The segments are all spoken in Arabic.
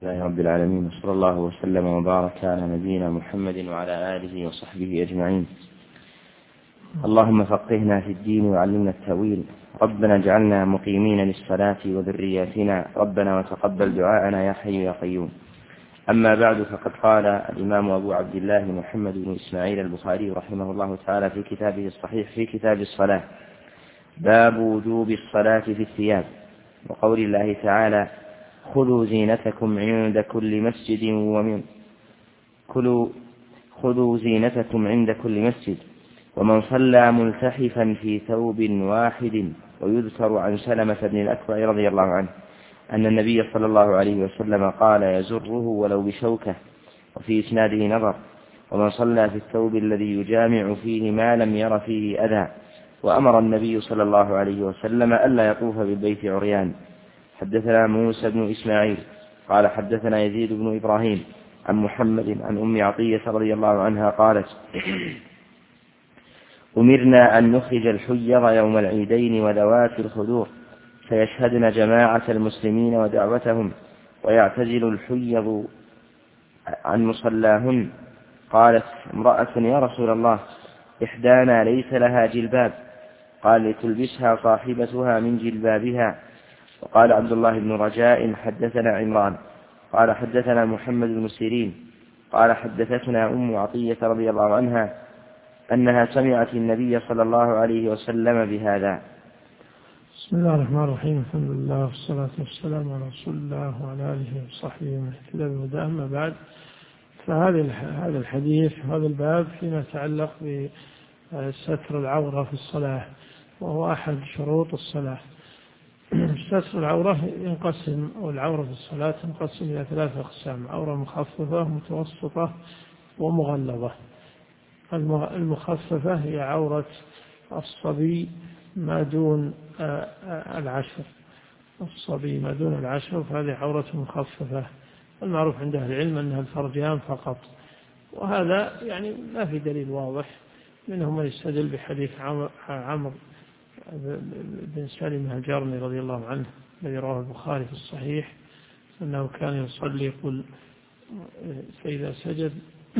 لله رب العالمين، وصلى الله وسلم وبارك على نبينا محمد وعلى آله وصحبه أجمعين. اللهم فقهنا في الدين وعلمنا التأويل. ربنا اجعلنا مقيمين للصلاة وذرياتنا، ربنا وتقبل دعاءنا يا حي يا قيوم. أما بعد، فقد قال الإمام أبو عبد الله محمد بن إسماعيل البخاري رحمه الله تعالى في كتابه الصحيح في كتاب الصلاة: باب وجوب الصلاة في الثياب، وقول الله تعالى: خذوا زينتكم عند كل مسجد خذوا زينتكم عند كل مسجد، ومن صلى ملتحفا في ثوب واحد. ويذكر عن سلمة بن الأكوع رضي الله عنه أن النبي صلى الله عليه وسلم قال: يزره ولو بشوكة. وفي إسناده نظر. ومن صلى في الثوب الذي يجامع فيه ما لم ير فيه أذى. وأمر النبي صلى الله عليه وسلم ألا يطوف بالبيت عريان. حدثنا موسى بن إسماعيل قال حدثنا يزيد بن إبراهيم عن محمد عن أم عطية رضي الله عنها قالت: أمرنا أن نخرج الحيض يوم العيدين وذوات الخدور، فيشهدن جماعة المسلمين ودعوتهم، ويعتزل الحيض عن مصلاهن. قالت امرأة: يا رسول الله، إحدانا ليس لها جلباب. قال: لتلبسها صاحبتها من جلبابها. وقال عبد الله بن رجاء: حدثنا عمران قال حدثنا محمد بن سيرين قال حدثتنا أم عطية رضي الله عنها أنها سمعت النبي صلى الله عليه وسلم بهذا. بسم الله الرحمن الرحيم. الحمد لله والصلاة والسلام على رسول الله وعلى آله وصحبه ومن اهتدى بهداه. أما بعد، فهذا الحديث هذا الباب فيما يتعلق بستر العورة في الصلاة، وهو أحد شروط الصلاة. ستر العورة ينقسم، والعورة في الصلاة تنقسم إلى 3 أقسام: عورة مخففة متوسطة ومغلظة. المخففة هي عورة الصبي ما دون العشر، الصبي ما دون العشر، فهذه عورة مخففة. المعروف عند أهل العلم أنها الفرجان فقط، وهذا يعني ما في دليل واضح. منهم من يستدل بحديث عمرو بن سالم الجرمي رضي الله عنه الذي رواه البخاري في الصحيح أنه كان يصلي يقول: فإذا سجد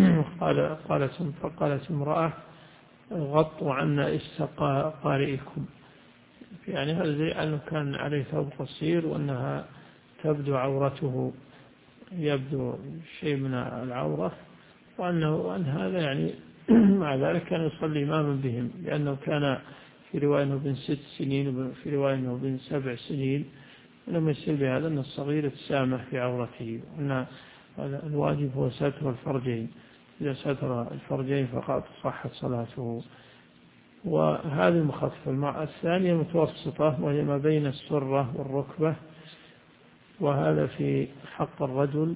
فقالت امرأة: غطوا عنا إسق قارئكم. يعني هذا دليل أنه كان عليه ثوب قصير، وأنها تبدو عورته، يبدو شيء من العورة، وأن هذا يعني مع ذلك كان يصلي إماما بهم، لأنه كان في رواية أنه بن 6 سنين، وفي رواية أنه بن 7 سنين. ولما يصير بهذا أن الصغير يتسامح في عورته، وأن الواجب هو ستر الفرجين. إذا ستر الفرجين فقط صحت صلاته. وهذه المخففة. الثانية متوسطة، وهي ما بين السرة والركبة، وهذا في حق الرجل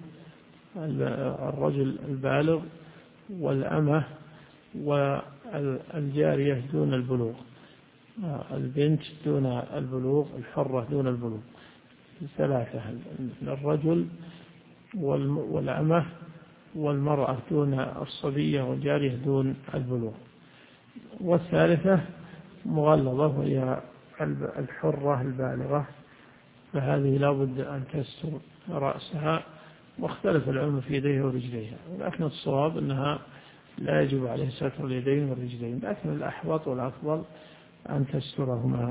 البالغ والأمة والجارية دون البلوغ، البنت دون البلوغ، الحرة دون البلوغ. 3: الرجل والأمة والمرأة دون الصبية والجارية دون البلوغ. والثالثة مغلظة، وهي الحرة البالغة، فهذه لا بد أن تستر رأسها. واختلف العلم في يديها ورجليها، ولكن الصواب أنها لا يجب عليه ستر اليدين والرجلين، لكن الأحوط والأفضل أن تسترهما.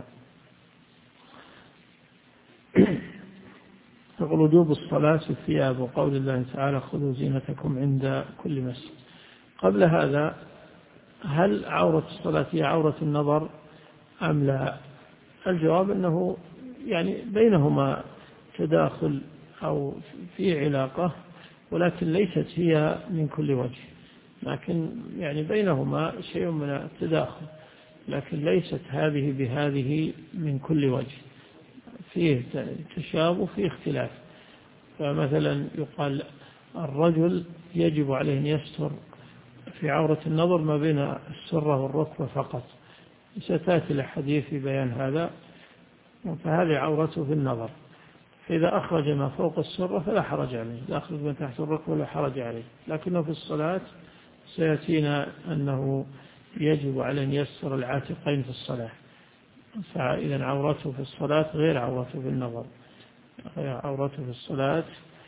يقول: وجوب الصلاة في الثياب، وقول الله تعالى: خذوا زينتكم عند كل مسجد. قبل هذا، هل عورة الصلاة هي عورة النظر أم لا؟ الجواب أنه يعني بينهما تداخل أو في علاقة، ولكن ليست هي من كل وجه، لكن يعني بينهما شيء من التداخل، لكن ليست هذه بهذه من كل وجه، فيه تشابه، فيه اختلاف. فمثلا يقال: الرجل يجب عليه أن يستر في عورة النظر ما بين السرة والركبة فقط، ستأتي الحديث في بيان هذا. فهذه عورته في النظر، فإذا أخرج ما فوق السرة فلا حرج عليه، إذا أخرج ما تحت الركبة لا حرج عليه. لكنه في الصلاة سيأتينا أنه يجب عليه أن يستر العاتقين في الصلاة، فإذا عورته في الصلاة غير عورته في النظر. عورته في الصلاة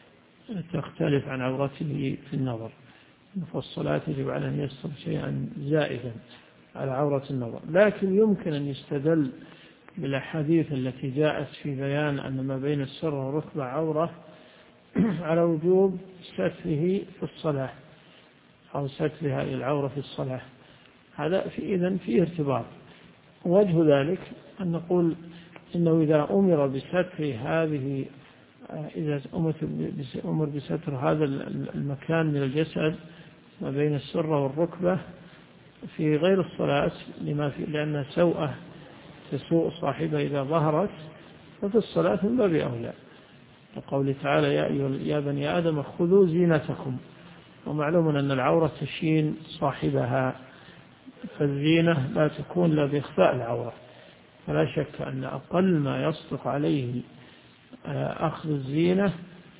تختلف عن عورته في النظر، فالصلاة يجب على أن يستر شيئا زائدا على عورة النظر. لكن يمكن أن يستدل بالأحاديث التي جاءت في بيان أن ما بين السر والركبة عورة على وجوب ستره في الصلاة أو ستر هذه العورة في الصلاة. هذا إذن فيه ارتباط. وجه ذلك أن نقول إنه إذا أمر بستر هذه، إذا أمر بستر هذا المكان من الجسد ما بين السرة والركبة في غير الصلاة لأن سوءة تسوء صاحبه إذا ظهرت، ففي الصلاة من باب أولى. وقوله تعالى يا بني آدم خذوا زينتكم، ومعلوم أن العورة تشين صاحبها، فالزينة لا تكون لا بإخفاء العورة. فلا شك أن أقل ما يصدق عليه أخذ الزينة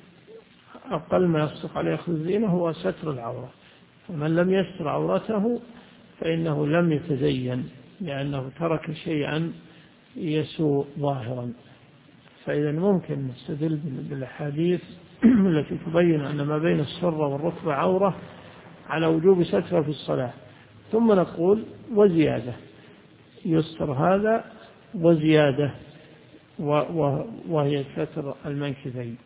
هو ستر العورة. فمن لم يستر عورته فإنه لم يتزين، لأنه ترك شيئا يسوء ظاهرا. فإذا ممكن نستدل بالأحاديث التي تبين أن ما بين السرة والركبة عورة على وجوب ستر في الصلاة، ثم نقول وزيادة، يستر هذا وزيادة، وهي ستر المنكبين.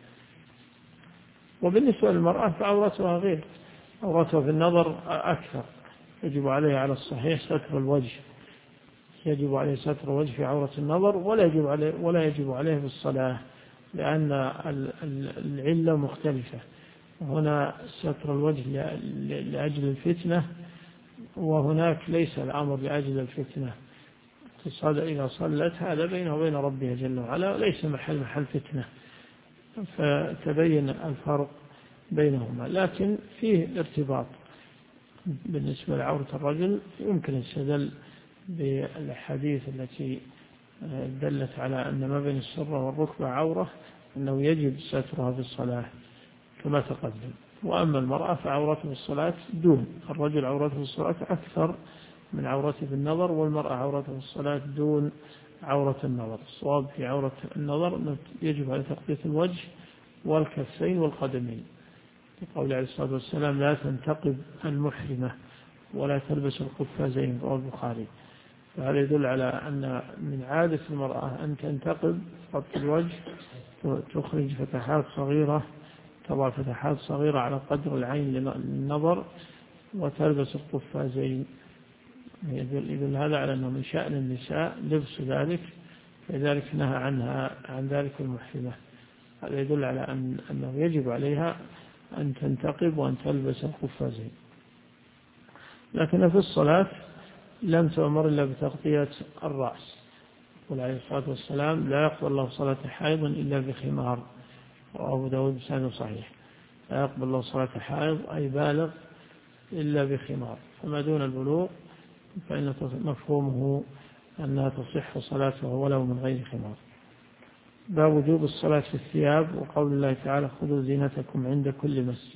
وبالنسبة للمرأة فعورتها غير، عورتها في النظر أكثر، يجب عليها على الصحيح ستر الوجه، يجب عليه ستر الوجه في عورة النظر، ولا يجب عليه في الصلاة، لأن العلة مختلفة. هنا ستر الوجه لأجل الفتنة، وهناك ليس الأمر لأجل الفتنة. إذا صلت هذا بينه وبين ربها جل وعلا، ليس محل فتنة، فتبين الفرق بينهما. لكن فيه ارتباط بالنسبة لعورة الرجل، يمكن السدل بالحديث التي دلت على أن ما بين السرة والركبة عورة، أنه يجب سترها في الصلاة كما تقدم. وأما المرأة فعورته في الصلاة دون، الرجل عورته في الصلاة أكثر من عورته في النظر، والمرأة عورته في الصلاة دون عورة النظر. الصواب في عورة النظر يجب على تغطية الوجه والكفين والقدمين، قول عليه الصلاة والسلام لا تنتقب المحرمة ولا تلبس القفازين، رواه البخاري. فهذا يدل على أن من عادة المرأة أن تنتقب غطي الوجه، تخرج فتحات صغيرة، تضع فتحات صغيرة على قدر العين للنظر، وتلبس القفازين. يدل هذا على أنه من شأن النساء لبس ذلك، لذلك نهى عنها عن ذلك المحرمة. هذا يدل على أنه يجب عليها أن تنتقب وأن تلبس القفازين. لكن في الصلاة لم تؤمر إلا بتغطية الرأس، قال عليه الصلاة والسلام لا يقبل الله صلاة حائض إلا بخمار، وأبو داود بسند صحيح. لا يقبل الله صلاة حائض أي بالغ إلا بخمار، فما دون البلوغ فإن مفهومه أنها تصح صلاته ولو من غير خمار. باب وجوب الصلاة في الثياب، وقول الله تعالى خذوا زينتكم عند كل مسجد.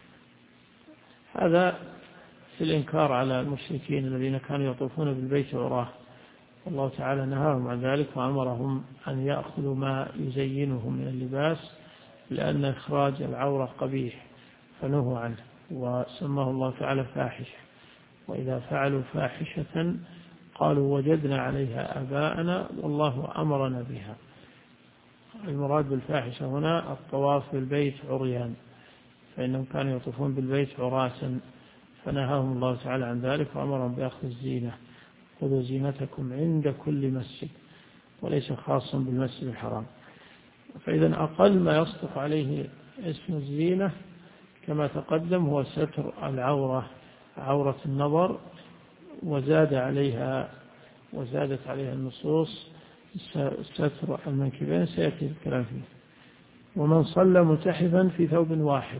هذا في الإنكار على المشركين الذين كانوا يطوفون بالبيت عراه، والله تعالى نهاهم عن ذلك وأمرهم أن يأخذوا ما يزينهم من اللباس، لأن إخراج العورة قبيح فنهوا عنه، وسماه الله تعالى فاحشة. وإذا فعلوا فاحشة قالوا وجدنا عليها آباءنا والله أمرنا بها. المراد بالفاحشة هنا الطواف بالبيت عريان، فإنهم كانوا يطوفون بالبيت عراسا، فنهاهم الله تعالى عن ذلك وأمرهم بأخذ الزينة. خذوا زينتكم عند كل مسجد، وليس خاصا بالمسجد الحرام. فإذا أقل ما يصدق عليه اسم الزينة كما تقدم هو ستر العورة، عورة النظر، وزادت عليها النصوص ستر المنكبين، سيأتي الكلام فيه. ومن صلى ملتحفا في ثوب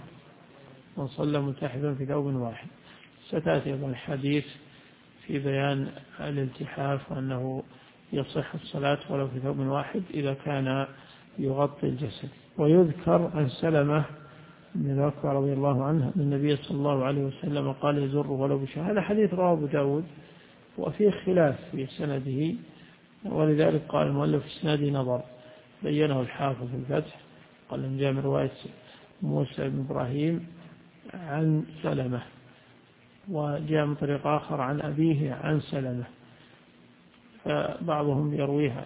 واحد، ستأتي الحديث في بيان الالتحاف، وأنه يصح الصلاة ولو في ثوب واحد إذا كان يغطي الجسد. ويذكر عن سلمة بن الأكوع رضي الله عنه أن النبي صلى الله عليه وسلم قال يزر ولو بشهر. هذا حديث رواه أبو داود وفيه خلاف في سنده، ولذلك قال المؤلف في سنده نظر، بينه الحافظ في الفتح، قال من جاء من رواية موسى بن إبراهيم عن سلمة، وجاء من طريق آخر عن أبيه عن سلمة، فبعضهم يرويها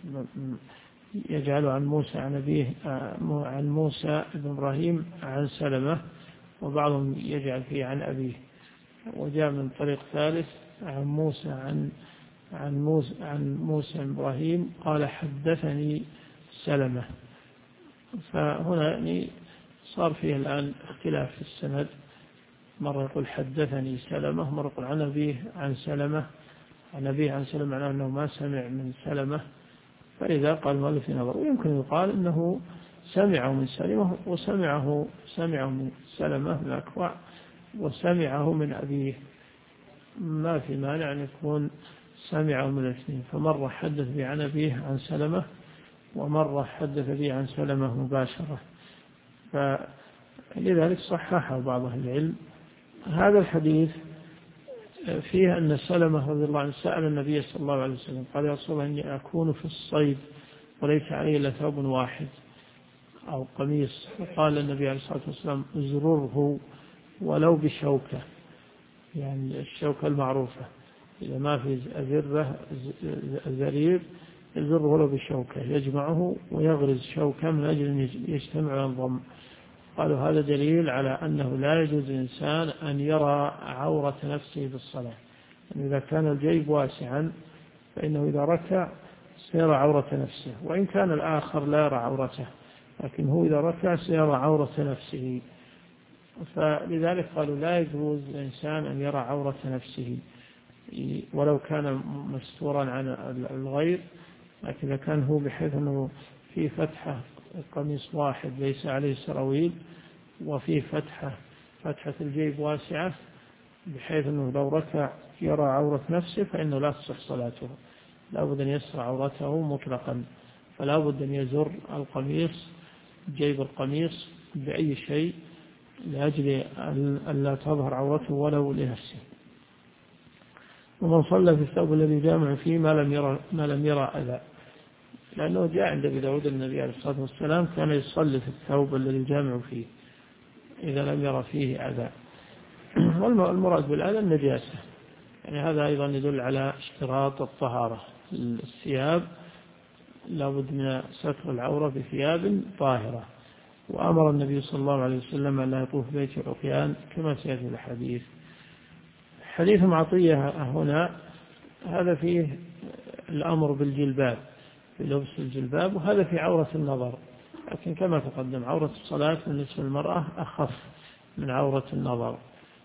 يجعل عن موسى عن أبيه عن موسى بن إبراهيم عن سلمة، وبعضهم يجعل فيه عن أبيه. وجاء من طريق ثالث عن موسى عن موسى بن إبراهيم قال حدثني سلمة. فهنا يعني صار فيه الآن اختلاف في السند، مرة يقول حدثني سلمة، مرة يقول عن أبيه عن سلمة، عن أبيه عن سلمة، معناه أنه ما سمع من سلمة. فإذا قال المؤلف نظر، ويمكن يقال أنه سمعه من سلمة وسمعه من سلمة الأكوع وسمعه من أبيه، ما في مانع أن يكون سمعه من الاثنين. فمرة حدث به عن أبيه عن سلمة، ومرة حدث به عن سلمة مباشرة، فلذلك صححه بعض أهل العلم. هذا الحديث فيه أن سلمة رضي الله عنه سأل النبي صلى الله عليه وسلم قال يا رسول الله إني أكون في الصيد وليس علي إلا ثوب واحد أو قميص، فقال النبي عليه الصلاة والسلام ازرره ولو بشوكة، يعني الشوكة المعروفة، إذا ما في أزرة زرير ازره ولو بشوكة، يجمعه ويغرز شوكة من أجل أن يجتمع وينضم. قالوا هذا دليل على أنه لا يجوز للإنسان أن يرى عورة نفسه بالصلاة، يعني إذا كان الجيب واسعا فإنه إذا ركع سيرى عورة نفسه، وإن كان الآخر لا يرى عورته، لكن هو إذا ركع سيرى عورة نفسه. فلذلك قالوا لا يجوز للإنسان أن يرى عورة نفسه ولو كان مستورا عن الغير، لكن إذا كان هو بحيث أنه في فتحة قميص واحد ليس عليه سراويل، وفي فتحة الجيب واسعة بحيث أنه لو ركع يرى عورة نفسه فإنه لا تصح صلاته، لا بد أن يستر عورته مطلقا، فلا بد أن يزر القميص جيب القميص بأي شيء لأجل أن لا تظهر عورته ولو لنفسه. ومن صلى في الثوب الذي جامع فيه ما لم يرى أذى، لأنه جاء عند أبي داود النبي عليه الصلاة والسلام كان يصلي في الثوب الذي جامع فيه إذا لم يرى فيه أذى. والمراد بالأذى النجاسة، يعني هذا أيضا يدل على اشتراط الطهارة. الثياب لا بد من ستر العورة بثياب طاهرة، وأمر النبي صلى الله عليه وسلم أن لا يطوف بيت عريان كما سيأتي الحديث. حديث معطية هنا هذا فيه الأمر بالجلباب، في لبس الجلباب، وهذا في عورة النظر، لكن كما تقدم عورة الصلاة بالنسبة للمرأة أخف من عورة النظر.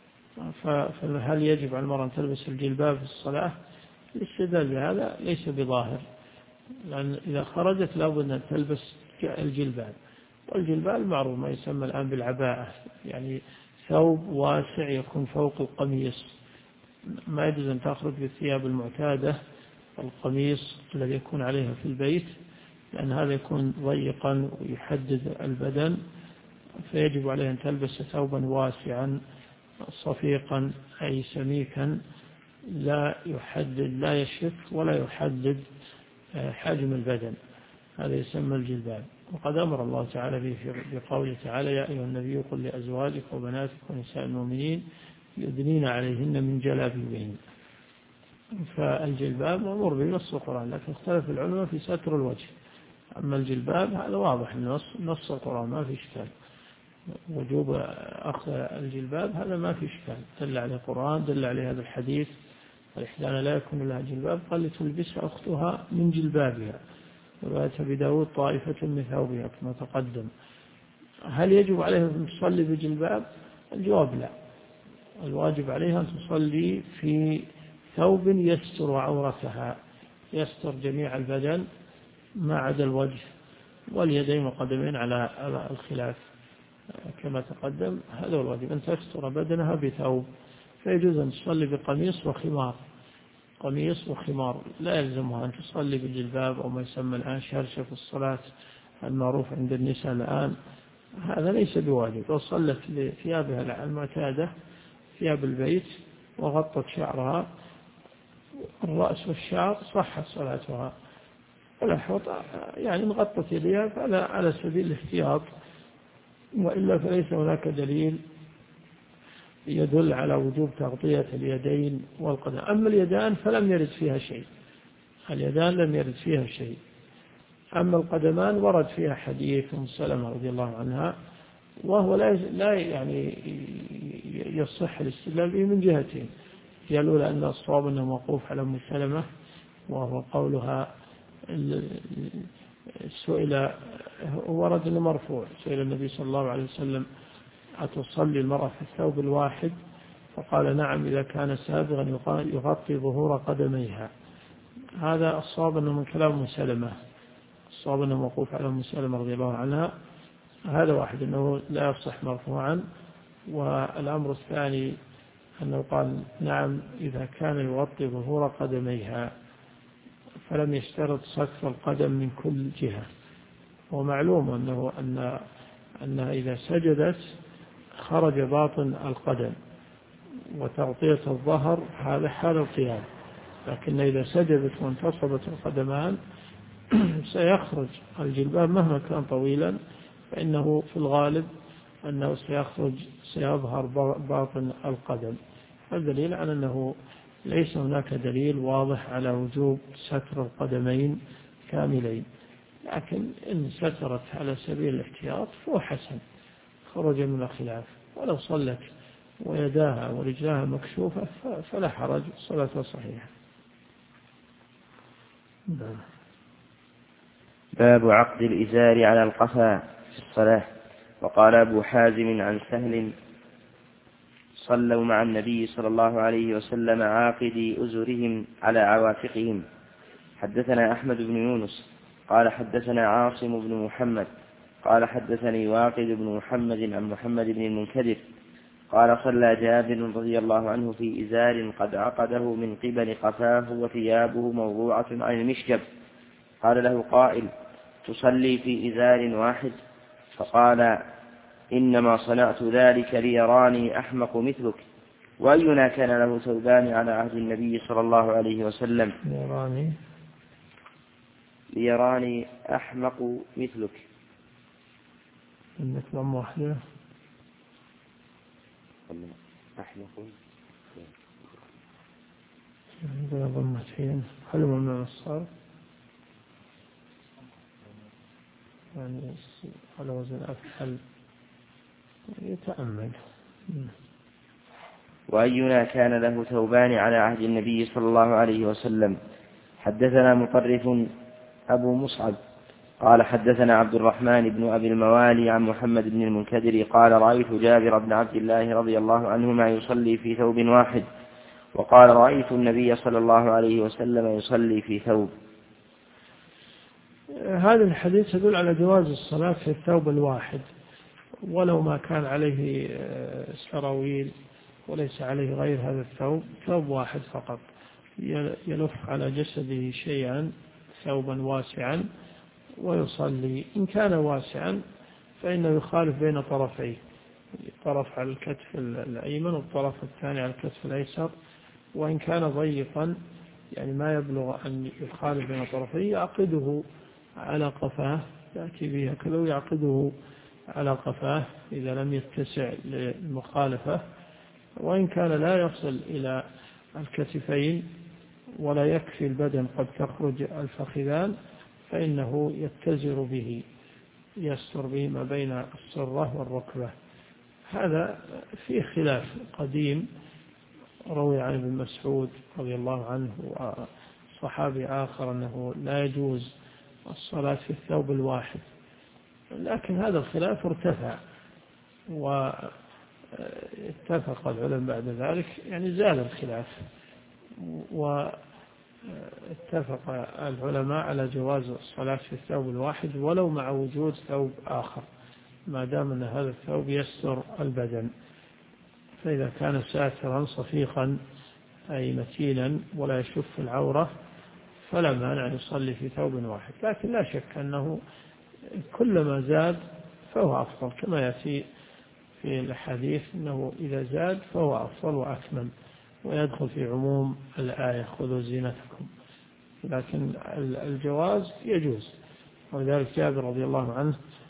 فهل يجب على المرأة أن تلبس الجلباب في الصلاة؟ الاستدلال بهذا ليس بظاهر، لأن إذا خرجت لابد أن تلبس الجلباب، والجلباب معروف ما يسمى الآن بالعباءة، يعني ثوب واسع يكون فوق القميص، ما يجوز أن تخرج بالثياب المعتادة القميص الذي يكون عليها في البيت، لأن هذا يكون ضيقا ويحدد البدن، فيجب عليها أن تلبس ثوبا واسعا صفيقا أي سميكا لا يشف ولا يحدد حجم البدن، هذا يسمى الجلباب. وقد أمر الله تعالى به بقوله تعالى يا أيها النبي قل لأزواجك وبناتك ونساء المؤمنين يدنين عليهن من جلابيبهن. فالجلباب مأمور به نص القرآن، لكن اختلف العلماء في ستر الوجه. أما الجلباب هذا واضح نص القرآن ما في إشكال، وجوب أخذ الجلباب هذا ما في إشكال، دل عليه القرآن، دل عليه هذا الحديث الإحدانا لا يكون لها جلباب قال لتلبسها أختها من جلبابها، رواية أبي داود طائفة من ثوبها كما تقدم. هل يجب عليها أن تصلي بجلباب؟ الجواب لا، الواجب عليها أن تصلي في ثوب يستر عورتها، يستر جميع البدن ما عدا الوجه واليدين والقدمين على الخلاف كما تقدم. هذا هو الواجب، أن تستر بدنها بثوب، فيجوز أن تصلي بقميص وخمار، قميص وخمار، لا يلزمها أن تصلي بالجلباب أو ما يسمى الآن شرشف الصلاة المعروف عند النساء الآن، هذا ليس بواجب. لو صلت بثيابها المعتادة ثياب البيت وغطت شعرها الرأس والشعر صحت صلاتها، والأحوط يعني غطت يديها على سبيل الاحتياط وإلا فليس هناك دليل يدل على وجوب تغطية اليدين والقدم. أما اليدان فلم يرد فيها شيء، اليدان لم يرد فيها شيء. أما القدمان ورد فيها حديث أم سلمة رضي الله عنها، وهو لا يعني يصح الاستدلال به من جهتين. هي الأولى أن الصواب أنه موقوف على أم سلمة، وهو قولها سئل، ورد أنه مرفوع، سئل النبي صلى الله عليه وسلم أتصلي المرأة في الثوب الواحد؟ فقال نعم إذا كان سابغا يغطي ظهور قدميها. هذا الصواب أنه من كلام أم سلمة، الصواب أنه موقوف على أم سلمة رضي الله عنها. هذا واحد أنه لا يصح مرفوعا. والأمر الثاني أنه قال نعم إذا كان يغطي ظهور قدميها، فلم يشترط ستر القدم من كل جهة. ومعلوم أنها إذا سجدت خرج باطن القدم، وتغطية الظهر هذا حال القيام، لكن إذا سجدت وانتصبت القدمان سيخرج الجلباب مهما كان طويلا، فإنه في الغالب أنه سيظهر باطن القدم. الدليل على أنه ليس هناك دليل واضح على وجوب ستر القدمين كاملين، لكن إن سترت على سبيل الاحتياط فهو حسن، خرج من الخلاف. ولو صلت ويداها ورجلاها مكشوفة فلا حرج، صلاة صحيحة. باب عقد الإزار على القفا في الصلاة. وقال أبو حازم عن سهل صلوا مع النبي صلى الله عليه وسلم عاقدي أزرهم على عواتقهم. حدثنا أحمد بن يونس قال حدثنا عاصم بن محمد قال حدثني واقد بن محمد عن محمد بن المنكدر قال صلى جابر رضي الله عنه في إزار قد عقده من قبل قفاه وثيابه موضوعة عن المشجب. قال له قائل تصلي في إزار واحد؟ فقال إنما صنعت ذلك ليراني أحمق مثلك. وأينا كان له ثوبان على عهد النبي صلى الله عليه وسلم؟ ليراني أحمق مثلك. إنك ضم واحدة أحمق إذا ضمتين هل من الصرف يعني على وزن أفعل يتأمل. وأينا كان له ثوبان على عهد النبي صلى الله عليه وسلم؟ حدثنا مطرف أبو مصعب قال حدثنا عبد الرحمن بن أبي الموالي عن محمد بن المنكدر قال رأيت جابر بن عبد الله رضي الله عنهما يصلي في ثوب واحد، وقال رأيت النبي صلى الله عليه وسلم يصلي في ثوب. هذا الحديث يدل على جواز الصلاة في الثوب الواحد، ولو ما كان عليه سراويل وليس عليه غير هذا الثوب، ثوب واحد فقط يلف على جسده شيئا ثوبا واسعا ويصلي. إن كان واسعا فإنه يخالف بين طرفيه، طرف على الكتف الأيمن والطرف الثاني على الكتف الأيسر. وإن كان ضيقا يعني ما يبلغ أن يخالف بين طرفيه يعقده على قفاه، يأتي به هكذا ويعقده على قفاه إذا لم يتسع للمخالفة. وإن كان لا يصل إلى الكتفين ولا يكفي البدن قد تخرج الفخذان فإنه يتزر به، يستر به ما بين السرة والركبة. هذا فيه خلاف قديم روي عن ابن مسعود رضي الله عنه وصحابي آخر أنه لا يجوز الصلاة في الثوب الواحد، لكن هذا الخلاف ارتفع واتفق العلماء بعد ذلك، يعني زال الخلاف واتفق العلماء على جواز الصلاة في الثوب الواحد ولو مع وجود ثوب آخر، ما دام أن هذا الثوب يستر البدن. فإذا كان ساترا صفيقا أي متينا ولا يشف العورة فلا مانع يصلي في ثوب واحد، لكن لا شك أنه كلما زاد فهو أفضل، كما يأتي في الحديث أنه إذا زاد فهو أفضل وأكمل ويدخل في عموم الآية خذوا زينتكم. لكن الجواز يجوز، ولذلك جابر رضي الله عنه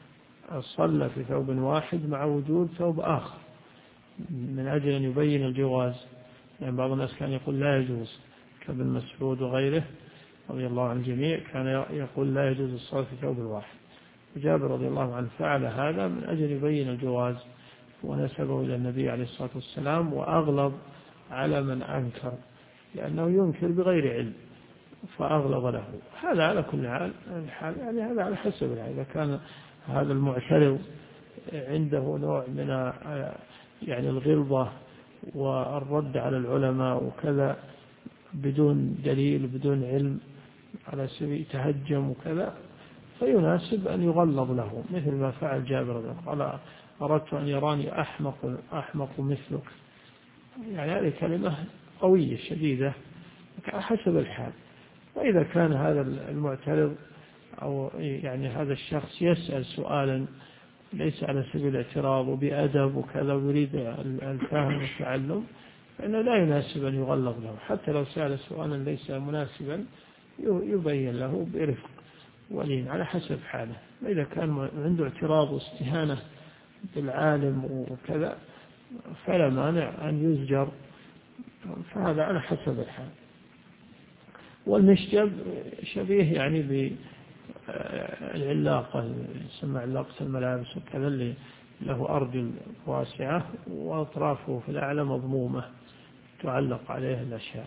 صلى في ثوب واحد مع وجود ثوب آخر من أجل أن يبين الجواز، يعني بعض الناس كان يقول لا يجوز كابن مسعود وغيره رضي الله عن الجميع كان يقول لا يجوز الصلاة في ثوب واحد، وجابر رضي الله عنه فعل هذا من أجل يبين الجواز ونسبه إلى النبي عليه الصلاة والسلام، وأغلظ على من أنكر لأنه ينكر بغير علم فأغلظ له. هذا على كل حال يعني هذا على حسب، إذا كان هذا المعترض عنده نوع من يعني الغلظة والرد على العلماء وكذا بدون دليل بدون علم على سبيل تهجم وكذا، فيناسب أن يغلظ له مثل ما فعل جابر قال أردت أن يراني أحمق مثلك، يعني هذه كلمة قوية شديدة حسب الحال. وإذا كان هذا المعترض أو يعني هذا الشخص يسأل سؤالا ليس على سبيل الاعتراض وبأدب وكذا ويريد الفهم والتعلم، فإنه لا يناسب أن يغلظ له، حتى لو سأل سؤالا ليس مناسبا يبين له برفق ولين على حسب حاله. وإذا كان عنده اعتراض واستهانة بالعالم وكذا فلا مانع أن يزجر، فهذا على حسب الحال. والمشجب شبيه يعني بالعلاقة، يسمى علاقة الملابس وكذا اللي له أرجل واسعة وأطرافه في الأعلى مضمومة تعلق عليه الأشياء.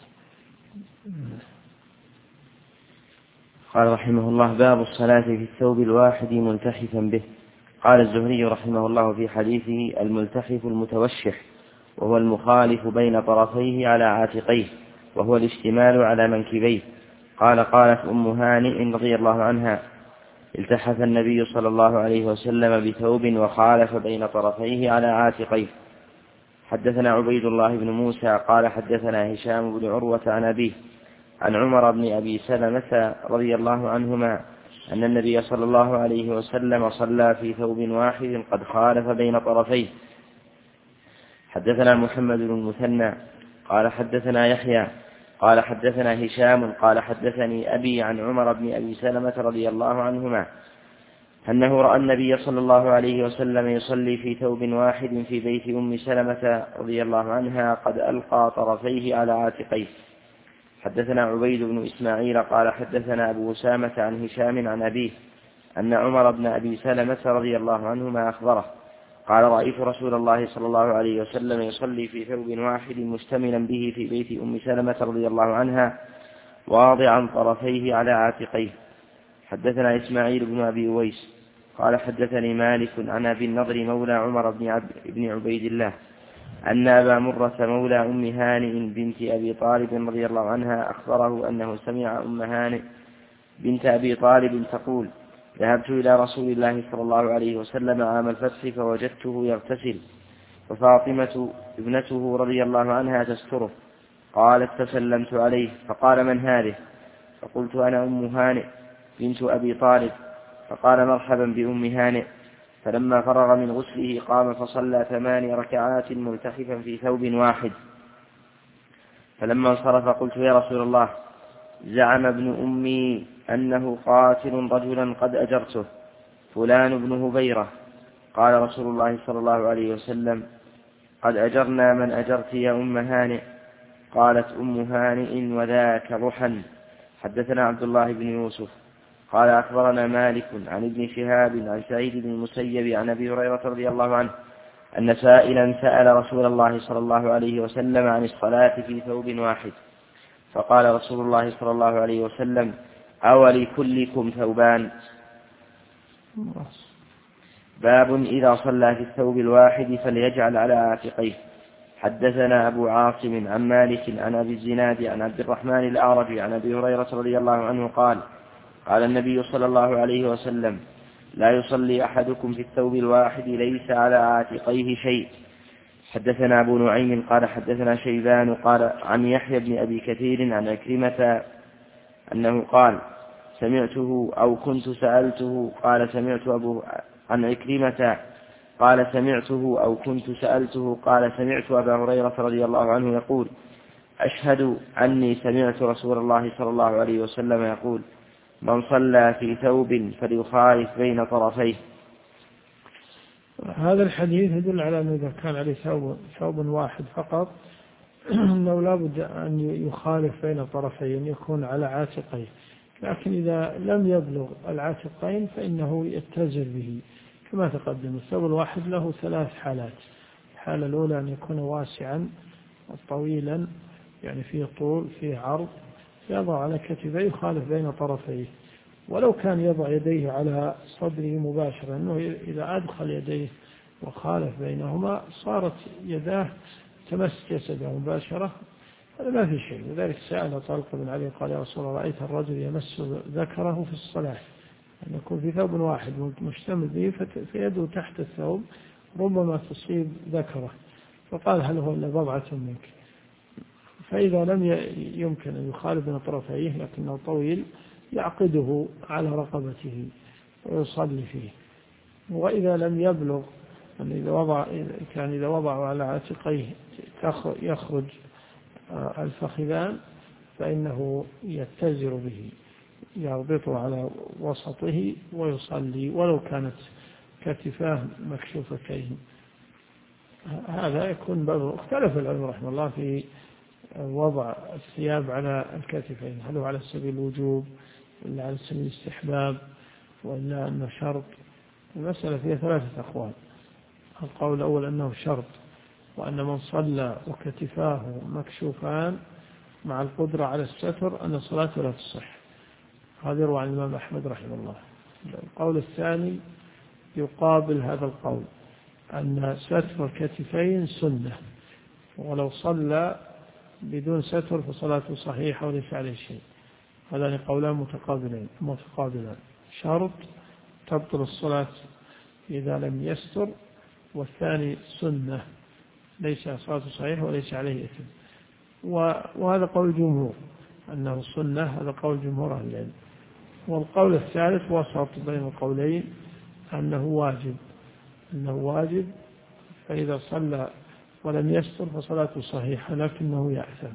قال رحمه الله: باب الصلاة في الثوب الواحد ملتحفا به. قال الزهري رحمه الله في حديثه: الملتحف المتوشح، وهو المخالف بين طرفيه على عاتقيه، وهو الاشتمال على منكبيه. قالت أم هانئ رضي الله عنها: التحف النبي صلى الله عليه وسلم بثوب وخالف بين طرفيه على عاتقيه. حدثنا عبيد الله بن موسى قال حدثنا هشام بن عروة عن أبيه عن عمر بن أبي سلمة رضي الله عنهما أن النبي صلى الله عليه وسلم صلى في ثوب واحد قد خالف بين طرفيه. حدثنا محمد بن المثنى قال حدثنا يحيى قال حدثنا هشام قال حدثني أبي عن عمر بن أبي سلمة رضي الله عنهما أنه رأى النبي صلى الله عليه وسلم يصلي في ثوب واحد في بيت أم سلمة رضي الله عنها قد ألقى طرفيه على عاتقيه. حدثنا عبيد بن إسماعيل قال حدثنا أبو أسامة عن هشام عن أبيه أن عمر بن أبي سلمة رضي الله عنهما أخبره قال: رأيت رسول الله صلى الله عليه وسلم يصلي في ثوب واحد مشتملا به في بيت أم سلمة رضي الله عنها واضعا طرفيه على عاتقيه. حدثنا إسماعيل بن أبي أويس قال حدثني مالك عن أبي النضر مولى عمر بن عبيد الله أن أبا مرة مولى أم هانئ بنت أبي طالب رضي الله عنها أخبره أنه سمع أم هانئ بنت أبي طالب تقول: ذهبت إلى رسول الله صلى الله عليه وسلم عام الفتح فوجدته يغتسل وفاطمة ابنته رضي الله عنها تستره. قالت: فسلمت عليه فقال: من هذه؟ فقلت: أنا أم هانئ بنت أبي طالب. فقال: مرحبا بأم هانئ. فلما فرغ من غسله قام فصلى 8 ركعات ملتحفا في ثوب واحد. فلما انصرف قلت: يا رسول الله، زعم ابن أمي أنه قاتل رجلا قد أجرته، فلان بن هبيرة. قال رسول الله صلى الله عليه وسلم: قد أجرنا من أجرت يا أم هانئ. قالت أم هانئ: وذاك ضحى. حدثنا عبد الله بن يوسف قال أخبرنا مالك عن ابن شهاب عن سعيد بن المسيب عن أبي هريرة رضي الله عنه أن سائلا سأل رسول الله صلى الله عليه وسلم عن الصلاة في ثوب واحد، فقال رسول الله صلى الله عليه وسلم: أولكلكم ثوبان؟ باب إذا صلى في الثوب الواحد فليجعل على عاتقيه. حدثنا أبو عاصم عن مالك عن أبي الزناد عن عبد الرحمن الأعرج عن أبي هريرة رضي الله عنه قال: قال النبي صلى الله عليه وسلم: لا يصلي أحدكم في الثوب الواحد ليس على عاتقيه شيء. حدثنا أبو نعيم قال حدثنا شيبان قال عن يحيى بن أبي كثير عن عكرمة أنه قال: سمعته أو كنت سألته قال سمعت عن عكرمة قال سمعته أو كنت سألته قال سمعت أبا هريرة رضي الله عنه يقول: أشهد أني سمعت رسول الله صلى الله عليه وسلم يقول: من صلى في ثوب فليخالف بين طرفيه. هذا الحديث يدل على أنه إذا كان عليه ثوب واحد فقط أنه لا بد أن يخالف بين طرفين، يكون على عاتقيه، لكن إذا لم يبلغ العاتقين فإنه يتزر به كما تقدم. الثوب الواحد له 3 حالات. الحالة الأولى أن يكون واسعا طويلا، يعني فيه طول فيه عرض، يضع على كتفيه يخالف بين طرفيه، ولو كان يضع يديه على صدره مباشرة، أنه إذا أدخل يديه وخالف بينهما صارت يداه تمس جسده مباشرة، هذا ما في شيء. لذلك سأل طلق بن علي قال يا رسول الله رأيت الرجل يمس ذكره في الصلاة، أن يكون في ثوب واحد مشتمل به فيده تحت الثوب ربما تصيب ذكره، فقال هل هو إلا بضعة منك؟ فإذا لم يمكن أن يخالف بين طرفيه لكنه طويل يعقده على رقبته ويصلي فيه. وإذا لم يبلغ أن إذا وضع على عاتقيه يخرج الفخذان فإنه يتزر به، يربطه على وسطه ويصلي ولو كانت كتفاه مكشوفتين. هذا يكون باب. اختلف العلماء رحمه الله في وضع الثياب على الكتفين، هل هو على سبيل الوجوب ولا على سبيل الاستحباب ولا أنه شرط؟ المسألة فيها 3 أقوال. القول الأول أنه شرط، وأن من صلى وكتفاه مكشوفان مع القدرة على الستر أن صلاته لا تصح. هذا يروى عن الإمام أحمد رحمه الله. القول الثاني يقابل هذا القول، أن ستر الكتفين سنة، ولو صلى بدون ستر فصلاته صحيحة وليس عليه شيء. هذان قولان متقابلان، شرط تبطل الصلاة إذا لم يستر، والثاني سنة ليس صلاته صحيحة وليس عليه إثم. وهذا قول الجمهور أنه سنة، هذا قول جمهور أهل العلم. والقول الثالث وسط بين القولين أنه واجب، فإذا صلى ولم يستر فصلاته صحيحة لكنه يأثم.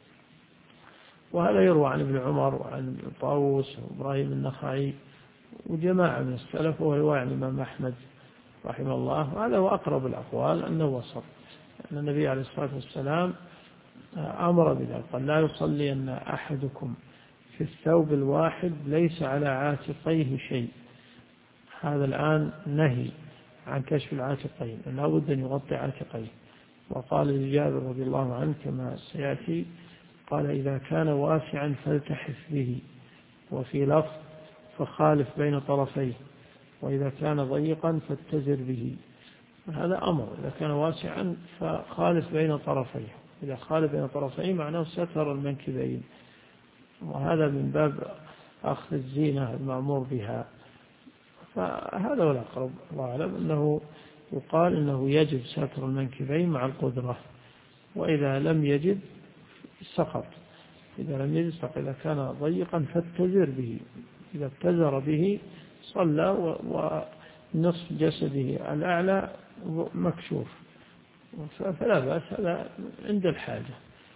وهذا يروى عن ابن عمر وعن طاووس وإبراهيم النخعي وجماعة من السلف، وهو عن الإمام أحمد رحمه الله. وهذا هو أقرب الأقوال أنه وسط، أن النبي عليه الصلاة والسلام أمر بذلك، قال لا يصلين أحدكم في الثوب الواحد ليس على عاتقيه شيء. هذا الآن نهي عن كشف العاتقين، لا بد أن يغطي عاتقيه. وقال لجابر رضي الله عنه كما سيأتي، قال إذا كان واسعا فالتحف به، وفي لفظ فخالف بين طرفيه، وإذا كان ضيقا فاتزر به. هذا أمر، إذا كان واسعا فخالف بين طرفيه، إذا خالف بين طرفيه معناه ستر المنكبين، وهذا من باب أخذ الزينة المأمور بها. فهذا هو الأقرب الله أعلم، أنه يقال إنه يجب ستر المنكبين مع القدرة، وإذا لم يجب سقط. إذا كان ضيقا فاتزر به، إذا اتزر به صلى ونصف جسده الأعلى مكشوف فلا بأس، هذا عند الحاجة.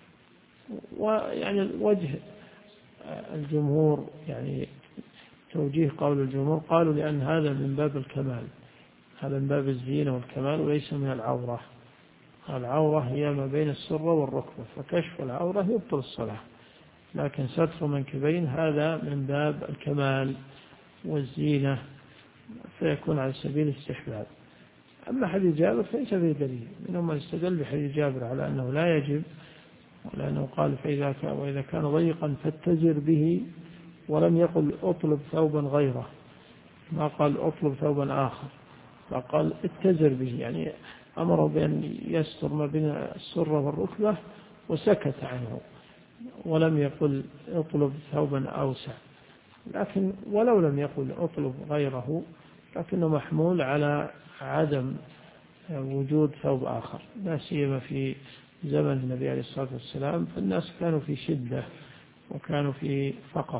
ويعني وجه الجمهور، يعني توجيه قول الجمهور، قالوا لأن هذا من باب الكمال، هذا من باب الزينة والكمال وليس من العورة. العورة هي ما بين السرة والركبة، فكشف العورة يبطل الصلاة، لكن ستر منكبين هذا من باب الكمال والزينة، فيكون على سبيل الاستحباب. أما حديث جابر فليس فيه دليل، منهم من استدل بحديث جابر على أنه لا يجب، ولأنه قال وإذا كان ضيقا فاتزر به، ولم يقل أطلب ثوبا غيره، ما قال أطلب ثوبا آخر، فقال اتزر به، يعني أمر بأن يستر ما بين السرة والركبة وسكت عنه، ولم يقل اطلب ثوبا أوسع. لكن ولو لم يقل اطلب غيره لكنه محمول على عدم وجود ثوب آخر، لا سيما في زمن النبي عليه الصلاة والسلام، فالناس كانوا في شدة وكانوا في فقر،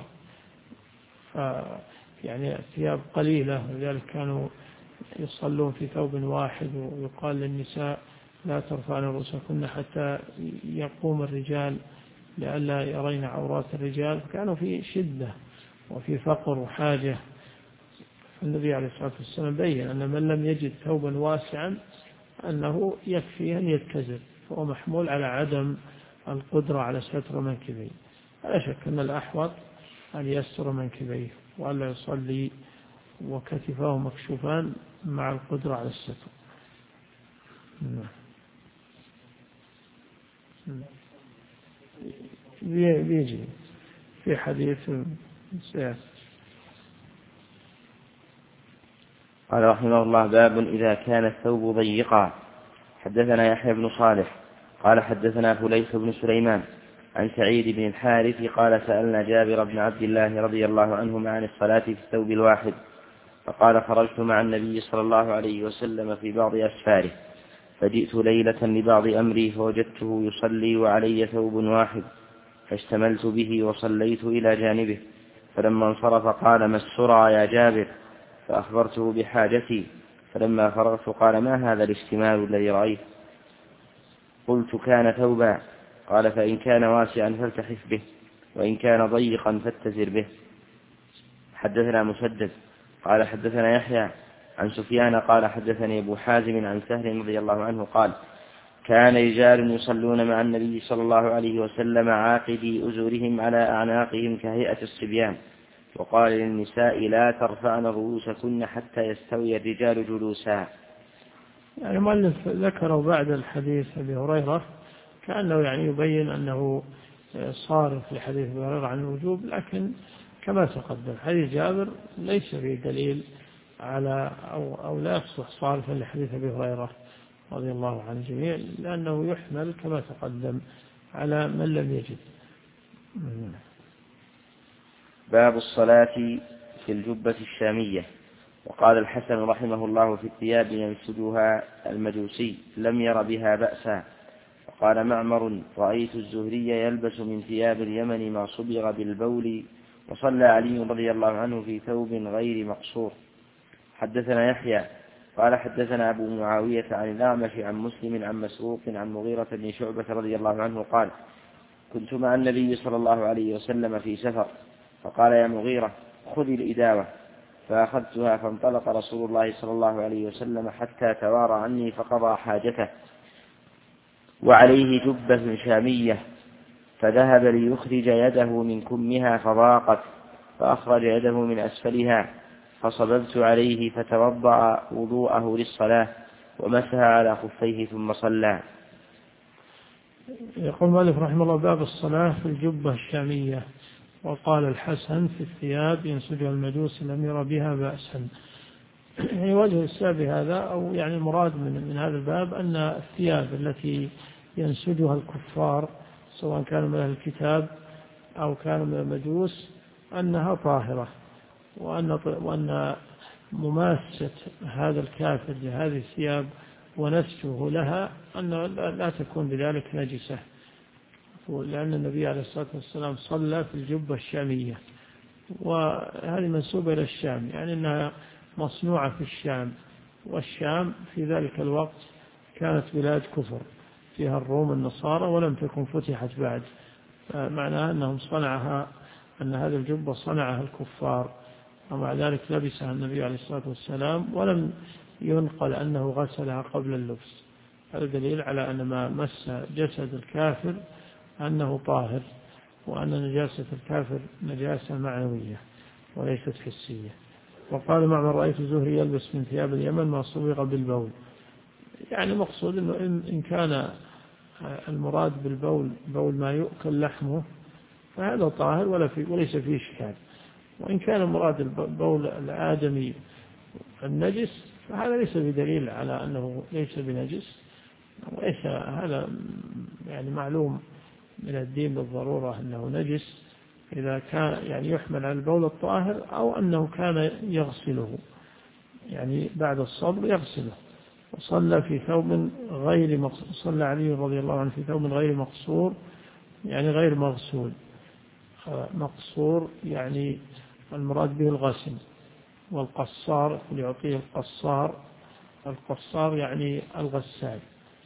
يعني الثياب قليلة، ولذلك كانوا يصلون في ثوب واحد، ويقال للنساء لا ترفعن رؤوسكن حتى يقوم الرجال لئلا يرين عورات الرجال. كانوا في شدة وفي فقر وحاجة، النبي عليه الصلاة والسلام بين أن من لم يجد ثوبا واسعا أنه يكفي أن يتزر، فهو محمول على عدم القدرة على ستر منكبيه. لا شك أن الأحوط أن يستر منكبيه وألا يصلي وكتفاه مكشوفان مع القدرة على الستر. بيجي في حديث سياسي. قال رحمه الله: باب إذا كان الثوب ضيقا. حدثنا يحيى بن صالح قال حدثنا فليح بن سليمان عن سعيد بن الحارث قال: سألنا جابر بن عبد الله رضي الله عنهما عن الصلاة في الثوب الواحد، فقال: خرجت مع النبي صلى الله عليه وسلم في بعض أسفاره، فجئت ليلة لبعض أمري فوجدته يصلي وعلي ثوب واحد، فاشتملت به وصليت إلى جانبه، فلما انصرف قال: ما السرى يا جابر؟ فأخبرته بحاجتي، فلما فرغت قال: ما هذا الاشتمال الذي رأيت؟ قلت: كان ثوبا. قال: فإن كان واسعا فالتحف به، وإن كان ضيقا فاتزر به. حدثنا مسدد قال حدثنا يحيى عن سفيان قال حدثني أبو حازم عن سهل رضي الله عنه قال: كان رجال يصلون مع النبي صلى الله عليه وسلم عاقدي أزورهم على أعناقهم كهيئة الصبيان، وقال للنساء: لا ترفعن رؤوسكن حتى يستوي الرجال جلوسا. يعني المؤلف ذكره بعد الحديث أبي هريرة كأنه يعني يبين أنه صارف في حديث أبي هريرة عن الوجوب، لكن كما تقدم حديث جابر ليس فيه دليل على أو لا يصبح صارفا لحديث أبي هريرة رضي الله عن الجميع، لأنه يحمل كما تقدم على من لم يجد. باب الصلاة في الجبة الشامية. وقال الحسن رحمه الله: في الثياب ينسجها المجوسي لم ير بها بأسا. وقال معمر: رأيت الزهري يلبس من ثياب اليمن ما صبغ بالبول، وصلى علي رضي الله عنه في ثوب غير مقصور. حدثنا يحيى قال حدثنا أبو معاوية عن الأعمش عن مسلم عن مسروق عن مغيرة بن شعبة رضي الله عنه قال: كنت مع النبي صلى الله عليه وسلم في سفر، فقال: يا مغيرة خذ الإداوة، فأخذتها، فانطلق رسول الله صلى الله عليه وسلم حتى توارى عني فقضى حاجته، وعليه جبة شامية، فذهب ليخرج يده من كمها فضاقت، فأخرج يده من أسفلها، فصببت عليه فتوضأ وضوءه للصلاة، ومسح على خفيه ثم صلى. يقول مالك رحمه الله: باب الصلاة في الجبة الشامية. وقال الحسن: في الثياب ينسجها المجوس لم ير بها بأسا. يعني وجه السبب هذا، أو يعني المراد من هذا الباب أن الثياب التي ينسجها الكفار سواء كانوا من أهل الكتاب أو كانوا من المجوس أنها طاهرة، وأن مماسة هذا الكافر لهذه الثياب ونسجه لها أن لا تكون بذلك نجسة، لأن النبي عليه الصلاة والسلام صلى في الجبة الشامية، وهذه منسوبة إلى الشام، يعني أنها مصنوعة في الشام، والشام في ذلك الوقت كانت بلاد كفر فيها الروم النصارى ولم تكن فتحت بعد، معناها أنهم صنعها، أن هذه الجبة صنعها الكفار، ومع ذلك لبسها النبي عليه الصلاة والسلام ولم ينقل أنه غسلها قبل اللبس. هذا دليل على أن ما مس جسد الكافر أنه طاهر، وأن نجاسة الكافر نجاسة معنوية وليست حسية. وقال معمر: رأيت الزهري يلبس من ثياب اليمن ما صبغ بالبول. يعني مقصود أنه إن كان المراد بالبول بول ما يؤكل لحمه فهذا طاهر وليس فيه إشكال، وإن كان المراد البول الآدمي النجس فهذا ليس بدليل على أنه ليس بنجس، وليس هذا يعني معلوم من الدين بالضرورة أنه نجس إذا كان يعني يحمل على البول الطاهر، أو أنه كان يغسله يعني بعد الصبر يغسله. وصلى في ثوب غير مقصور، صلى علي رضي الله عنه في ثوب غير مقصور يعني غير مغسول. مقصور يعني المراد به الغسل، والقصار يعطيه القصار يعني الغسال.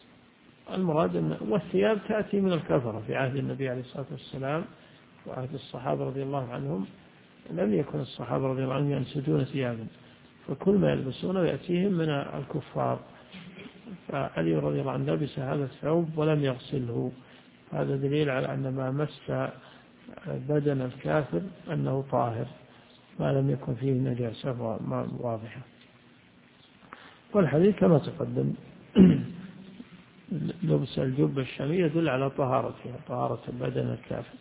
المراد والثياب تأتي من الكفرة في عهد النبي عليه الصلاة والسلام وعهد الصحابة رضي الله عنهم، لم يكن الصحابة رضي الله عنهم ينسجون ثيابا، فكل ما يلبسونه يأتيهم من الكفار. فعلي رضي الله عنه لبس هذا الثوب ولم يغسله، هذا دليل على أن ما مس بدن الكافر أنه طاهر ما لم يكن فيه نجاسة واضحة. والحديث كما تقدم لبس الجبة الشامية يدل على طهارتها، طهارة بدن الكافر.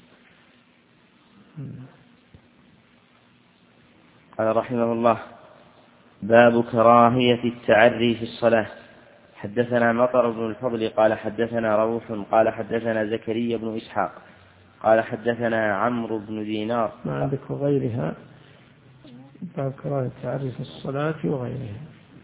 قال رحمه الله: باب كراهية التعري في الصلاة. حدثنا مطر بن الفضل قال حدثنا روح قال حدثنا زكريا بن إسحاق قال حدثنا عمرو بن دينار. ما عندك وغيرها؟ باب كراهية التعري في الصلاة وغيرها.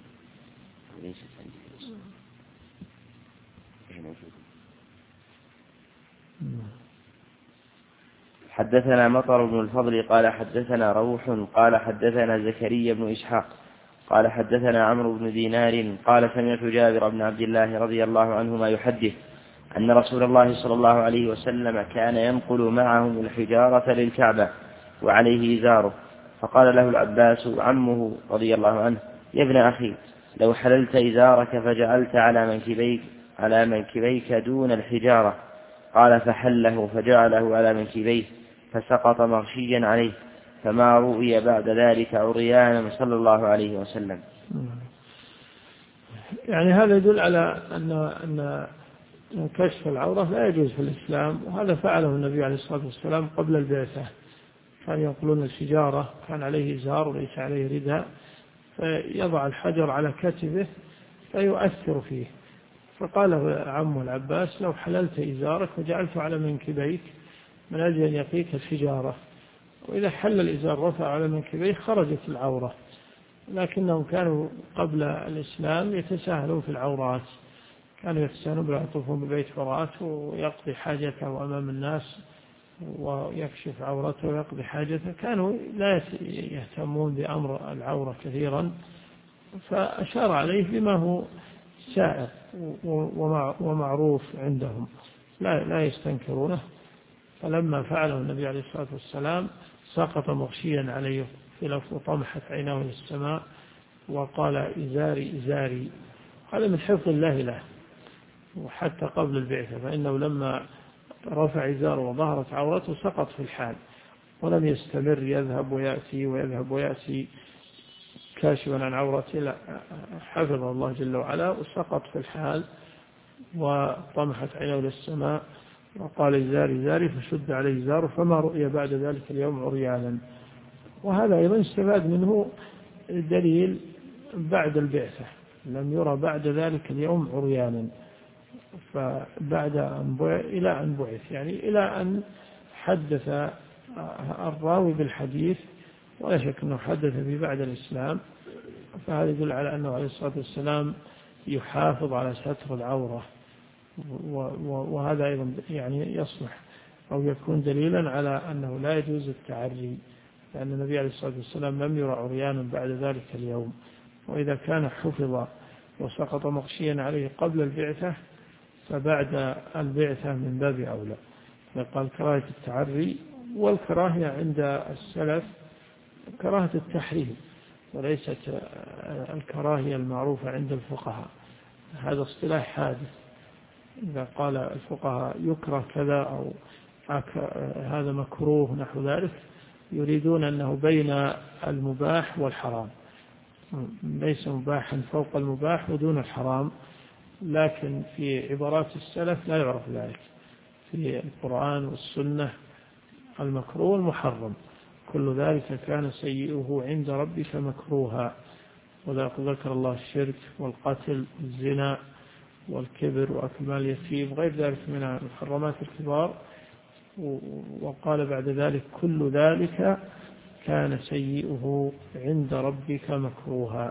حدثنا مطر بن الفضل قال حدثنا روح قال حدثنا زكريا بن إسحاق قال حدثنا عمرو بن دينار قال سمعت جابر بن عبد الله رضي الله عنهما يحدث أن رسول الله صلى الله عليه وسلم كان ينقل معهم الحجارة للكعبة وعليه إزاره، فقال له العباس عمه رضي الله عنه: يا ابن أخي، لو حللت إزارك فجعلت على منكبيك دون الحجارة. قال: فحله فجعله على منكبيه فسقط مغشيا عليه، فما رؤي بعد ذلك عريانا صلى الله عليه وسلم. يعني هذا يدل على أن كشف العورة لا يجوز في الإسلام، وهذا فعله النبي عليه الصلاة والسلام قبل البعثة. كان ينقلون الحجارة، كان عليه إزار وليس عليه رداء، فيضع الحجر على كتفه فيؤثر فيه، فقال له عمه العباس: لو حللت إزارك وجعلته على منكبيك من أجل أن يقيك الحجارة. وإذا حل الإزار رفع على منكبيه خرجت العورة. لكنهم كانوا قبل الإسلام يتساهلون في العورات، كانوا يتساهلون يطوفون ببيت فرات ويقضي حاجته أمام الناس ويكشف عورته ويقضي حاجته، كانوا لا يهتمون بأمر العورة كثيرا. فأشار عليه بما هو سائر ومعروف عندهم، لا يستنكرونه. فلما فعله النبي عليه الصلاة والسلام سقط مغشيا عليه وطمحت عيناه للسماء وقال: إزاري إزاري. هذا من حفظ الله له، وحتى قبل البعثة، فإنه لما رفع إزاره وظهرت عورته سقط في الحال ولم يستمر يذهب ويأتي كاشفا عن عورته، لا، حفظ الله جل وعلا وسقط في الحال وطمحت عينه للسماء وقال: إزاري إزاري، فشد عليه إزاره، فما رؤي بعد ذلك اليوم عريانا. وهذا أيضا استفاد منه دليل بعد البعثة، لم يرى بعد ذلك اليوم عريانا، فبعد إلى أن بعث، يعني إلى أن حدث الراوي بالحديث، ولا شك أنه حدث به بعد الإسلام، فهذا يدل على أنه عليه الصلاة والسلام يحافظ على ستر العورة. وهذا أيضا يعني يصلح أو يكون دليلا على أنه لا يجوز التعري، لأن النبي عليه الصلاة والسلام لم يرى عريانا بعد ذلك اليوم. وإذا كان حفظ وسقط مغشيا عليه قبل البعثة فبعد البعثة من باب أولى. قال: كراهية التعري. والكراهية عند السلف كراهة التحريم، وليست الكراهية المعروفة عند الفقهاء. هذا اصطلاح حادث، إذا قال الفقهاء يكره كذا أو هذا مكروه نحو ذلك، يريدون أنه بين المباح والحرام، ليس مباحا فوق المباح ودون الحرام. لكن في عبارات السلف لا يعرف ذلك، في القرآن والسنة المكروه المحرم كل ذلك كان سيئه عند ربك مكروها. وذكر الله الشرك والقتل والزنا والكبر وأكل مال اليتيم وغير ذلك من المحرمات الكبار، وقال بعد ذلك: كل ذلك كان سيئه عند ربك مكروها.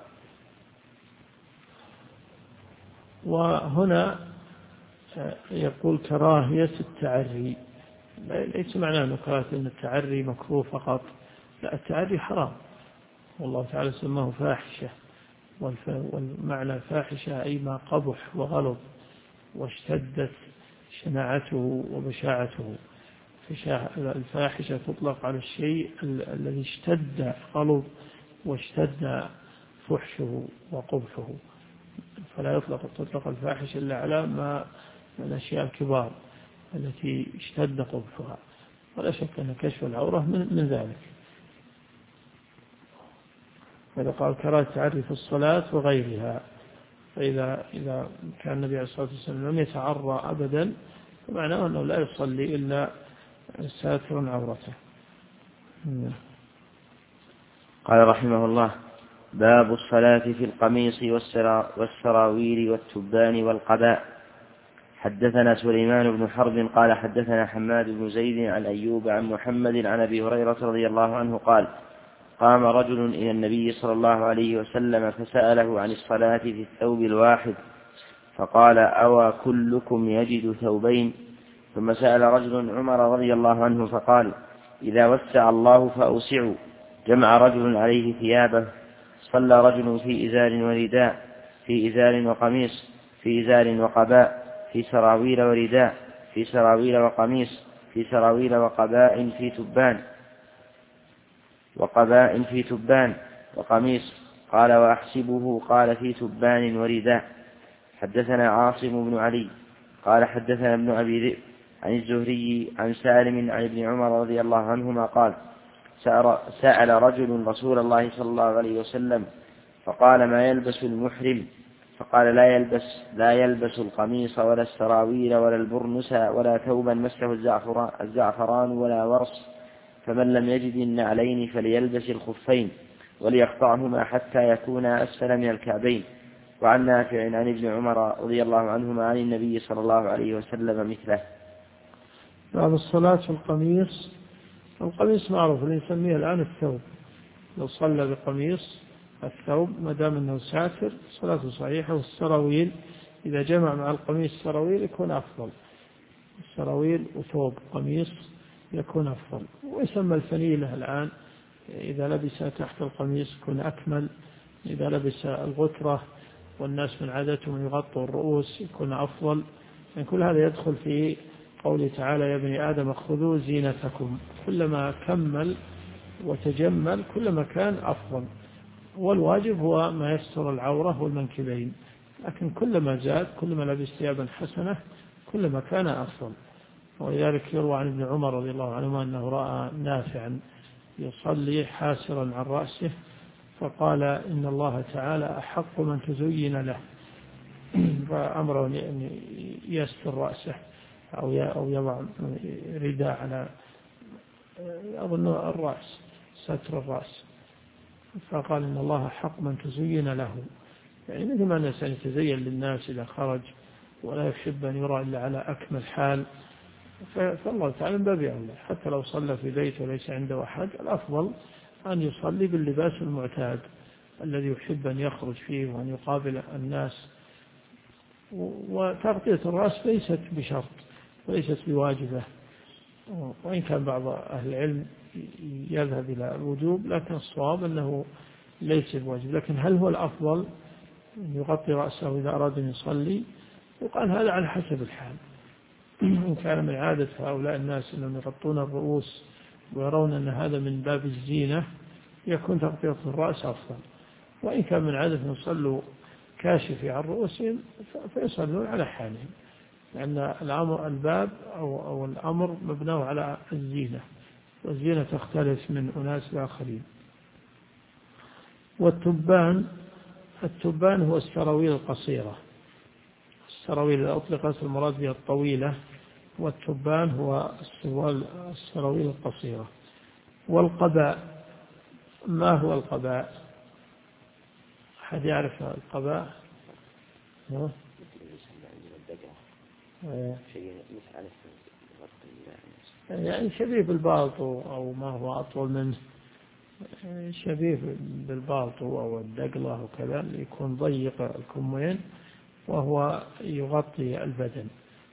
وهنا يقول كراهية التعري، ليس معناه أنه كراهية أن التعري مكروه فقط، لا، التعري حرام، والله تعالى سماه فاحشة، والمعنى فاحشة أي ما قبح وغلظ واشتدت شناعته وبشاعته. الفاحشة تطلق على الشيء الذي اشتد غلظ واشتد فحشه وقبحه، فلا تطلق الفاحش إلا على ما من الأشياء الكبار التي اشتد قبحها، ولا شك أن كشف العورة من ذلك. إذا قال كراهة التعري في الصلاة وغيرها، فإذا كان النبي عليه الصلاة والسلام لم يتعرى أبدا فمعناه أنه لا يصلي إلا ساتر عورته. قال رحمه الله: باب الصلاة في القميص والسراويل والتبان والقباء. حدثنا سليمان بن حرب قال حدثنا حماد بن زيد عن أيوب عن محمد عن أبي هريرة رضي الله عنه قال: قام رجل إلى النبي صلى الله عليه وسلم فسأله عن الصلاة في الثوب الواحد، فقال: أوى كلكم يجد ثوبين؟ ثم سأل رجل عمر رضي الله عنه فقال: إذا وسع الله فأوسعوا. جمع رجل عليه ثيابه، صلى رجل في إزار ورداء، في إزار وقميص، في إزار وقباء، في سراويل ورداء، في سراويل وقميص، في سراويل وقباء في تبان وقميص. قال: وأحسبه قال في تبان ورداء. حدثنا عاصم بن علي قال حدثنا ابن أبي ذئب عن الزهري عن سالم عن ابن عمر رضي الله عنهما قال: سأل رجل رسول الله صلى الله عليه وسلم فقال: ما يلبس المحرم؟ فقال: لا يلبس القميص ولا السراويل ولا البرنس ولا ثوبا مسه الزعفران ولا ورص، فمن لم يجد النعلين فليلبس الخفين وليقطعهما حتى يكونا أسفل من الكعبين. وعن نافع عن ابن عمر رضي الله عنهما عن النبي صلى الله عليه وسلم مثله. بعد الصلاة في القميص معروف اللي يسميه الآن الثوب، لو صلى بقميص الثوب ما دام أنه ساتر صلاته صحيحة. والسراويل إذا جمع مع القميص سراويل يكون أفضل، السراويل وثوب قميص يكون أفضل. ويسمى الفنيلة الآن إذا لبس تحت القميص يكون أكمل، إذا لبس الغترة والناس من عادتهم يغطوا الرؤوس يكون أفضل. يعني كل هذا يدخل في قوله تعالى: يا ابن آدم خذوا زينتكم. كلما كمل وتجمل كلما كان أفضل، والواجب هو ما يستر العورة والمنكبين، لكن كلما زاد كلما لبس ثيابا حسنة كلما كان أفضل. ولذلك يروى عن ابن عمر رضي الله عنهما أنه رأى نافعا يصلي حاسرا عن رأسه فقال: إن الله تعالى أحق من تزين له، فأمره أن يستر رأسه أو يضع رداء على أظن الرأس، ستر الرأس، فقال: إن الله حق من تزين له. يعني مثل ما الناس يتزين للناس إذا خرج ولا يحب أن يرى إلا على أكمل حال، فالله تعالى من باب أولى. حتى لو صلى في بيت وليس عنده أحد الأفضل أن يصلي باللباس المعتاد الذي يحب أن يخرج فيه وأن يقابل الناس. وتغطية الرأس ليست بشرط وليست بواجبة، وإن كان بعض أهل العلم يذهب إلى الوجوب، لكن الصواب أنه ليس بواجب. لكن هل هو الأفضل أن يغطي رأسه إذا أراد أن يصلي؟ وقال هذا على حسب الحال. إن كان من عادة هؤلاء الناس أنهم يغطون الرؤوس ويرون أن هذا من باب الزينة يكون تغطية الرأس أفضل. وإن كان من عادة أن يصلوا كاشف عن رؤوسهم فيصلون على حالهم، لأن الباب أو الأمر مبناه على الزينة، والزينة تختلف من أناس آخرين. والتبان هو السراويل القصيرة، السراويل إذا أطلقت المراد بها الطويلة، والتبان هو السراويل القصيرة. والقباء، ما هو القباء؟ أحد يعرف القباء؟ يعني شبيه بالبالطو أو ما هو أطول منه، شبيه بالبالطو أو الدقلة وكذا، يكون ضيق الكمين وهو يغطي البدن.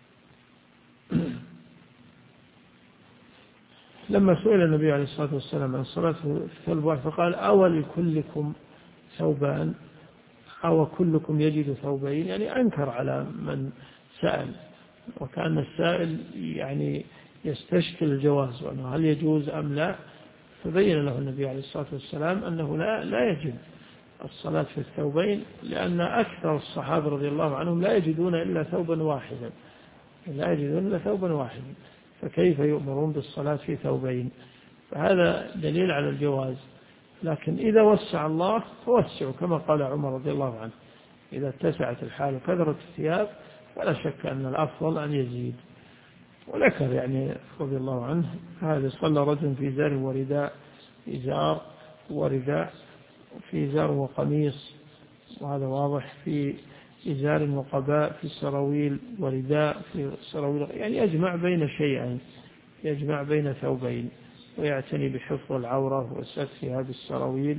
لما سئل النبي عليه الصلاة والسلام عن صلاة في الثوب الواحد فقال: أو لكلكم ثوبان أو كلكم يجد ثوبين، يعني أنكر على من سأل، وكان السائل يعني يستشكل الجواز وأنه هل يجوز أم لا، فبين له النبي عليه الصلاة والسلام أنه لا يجب، الصلاة في الثوبين، لأن أكثر الصحابة رضي الله عنهم لا يجدون إلا ثوبا واحدا، لا يجدون إلا ثوبا واحدا، فكيف يؤمرون بالصلاة في ثوبين؟ فهذا دليل على الجواز. لكن إذا وسع الله فوسعوا، كما قال عمر رضي الله عنه: إذا اتسعت الحال وكثرت الثياب فلا شك أن الأفضل أن يزيد. وذكر يعني رضي الله عنه هذا: صلى رجل في إزار ورداء، إزار ورداء، في إزار وقميص، وهذا واضح، في إزار وقباء، في سراويل ورداء، في سراويل، يعني يجمع بين شيئين، يجمع بين ثوبين، ويعتني بحفظ العورة وسترها بالسراويل.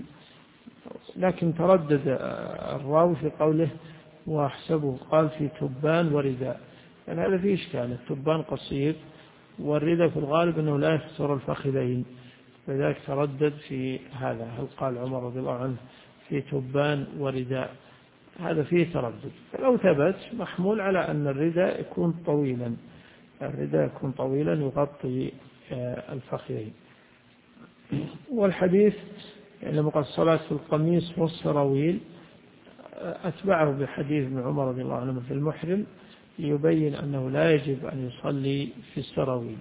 لكن تردد الراوي في قوله وأحسبه قال في تبان ورداء، يعني هذا فيه إشكال. التبان قصير، والرداء في الغالب أنه لا يستر الفخذين، لذلك تردد في هذا: هل قال عمر رضي الله عنه في تبان ورداء؟ هذا فيه تردد. فلو ثبت محمول على أن الرداء يكون طويلا، الرداء يكون طويلا يغطي الفخذين. والحديث يعني لما قال الصلاة في القميص والسراويل أتبعه بحديث ابن عمر رضي الله عنه في المحرم، ليبين أنه لا يجب أن يصلي في السراويل،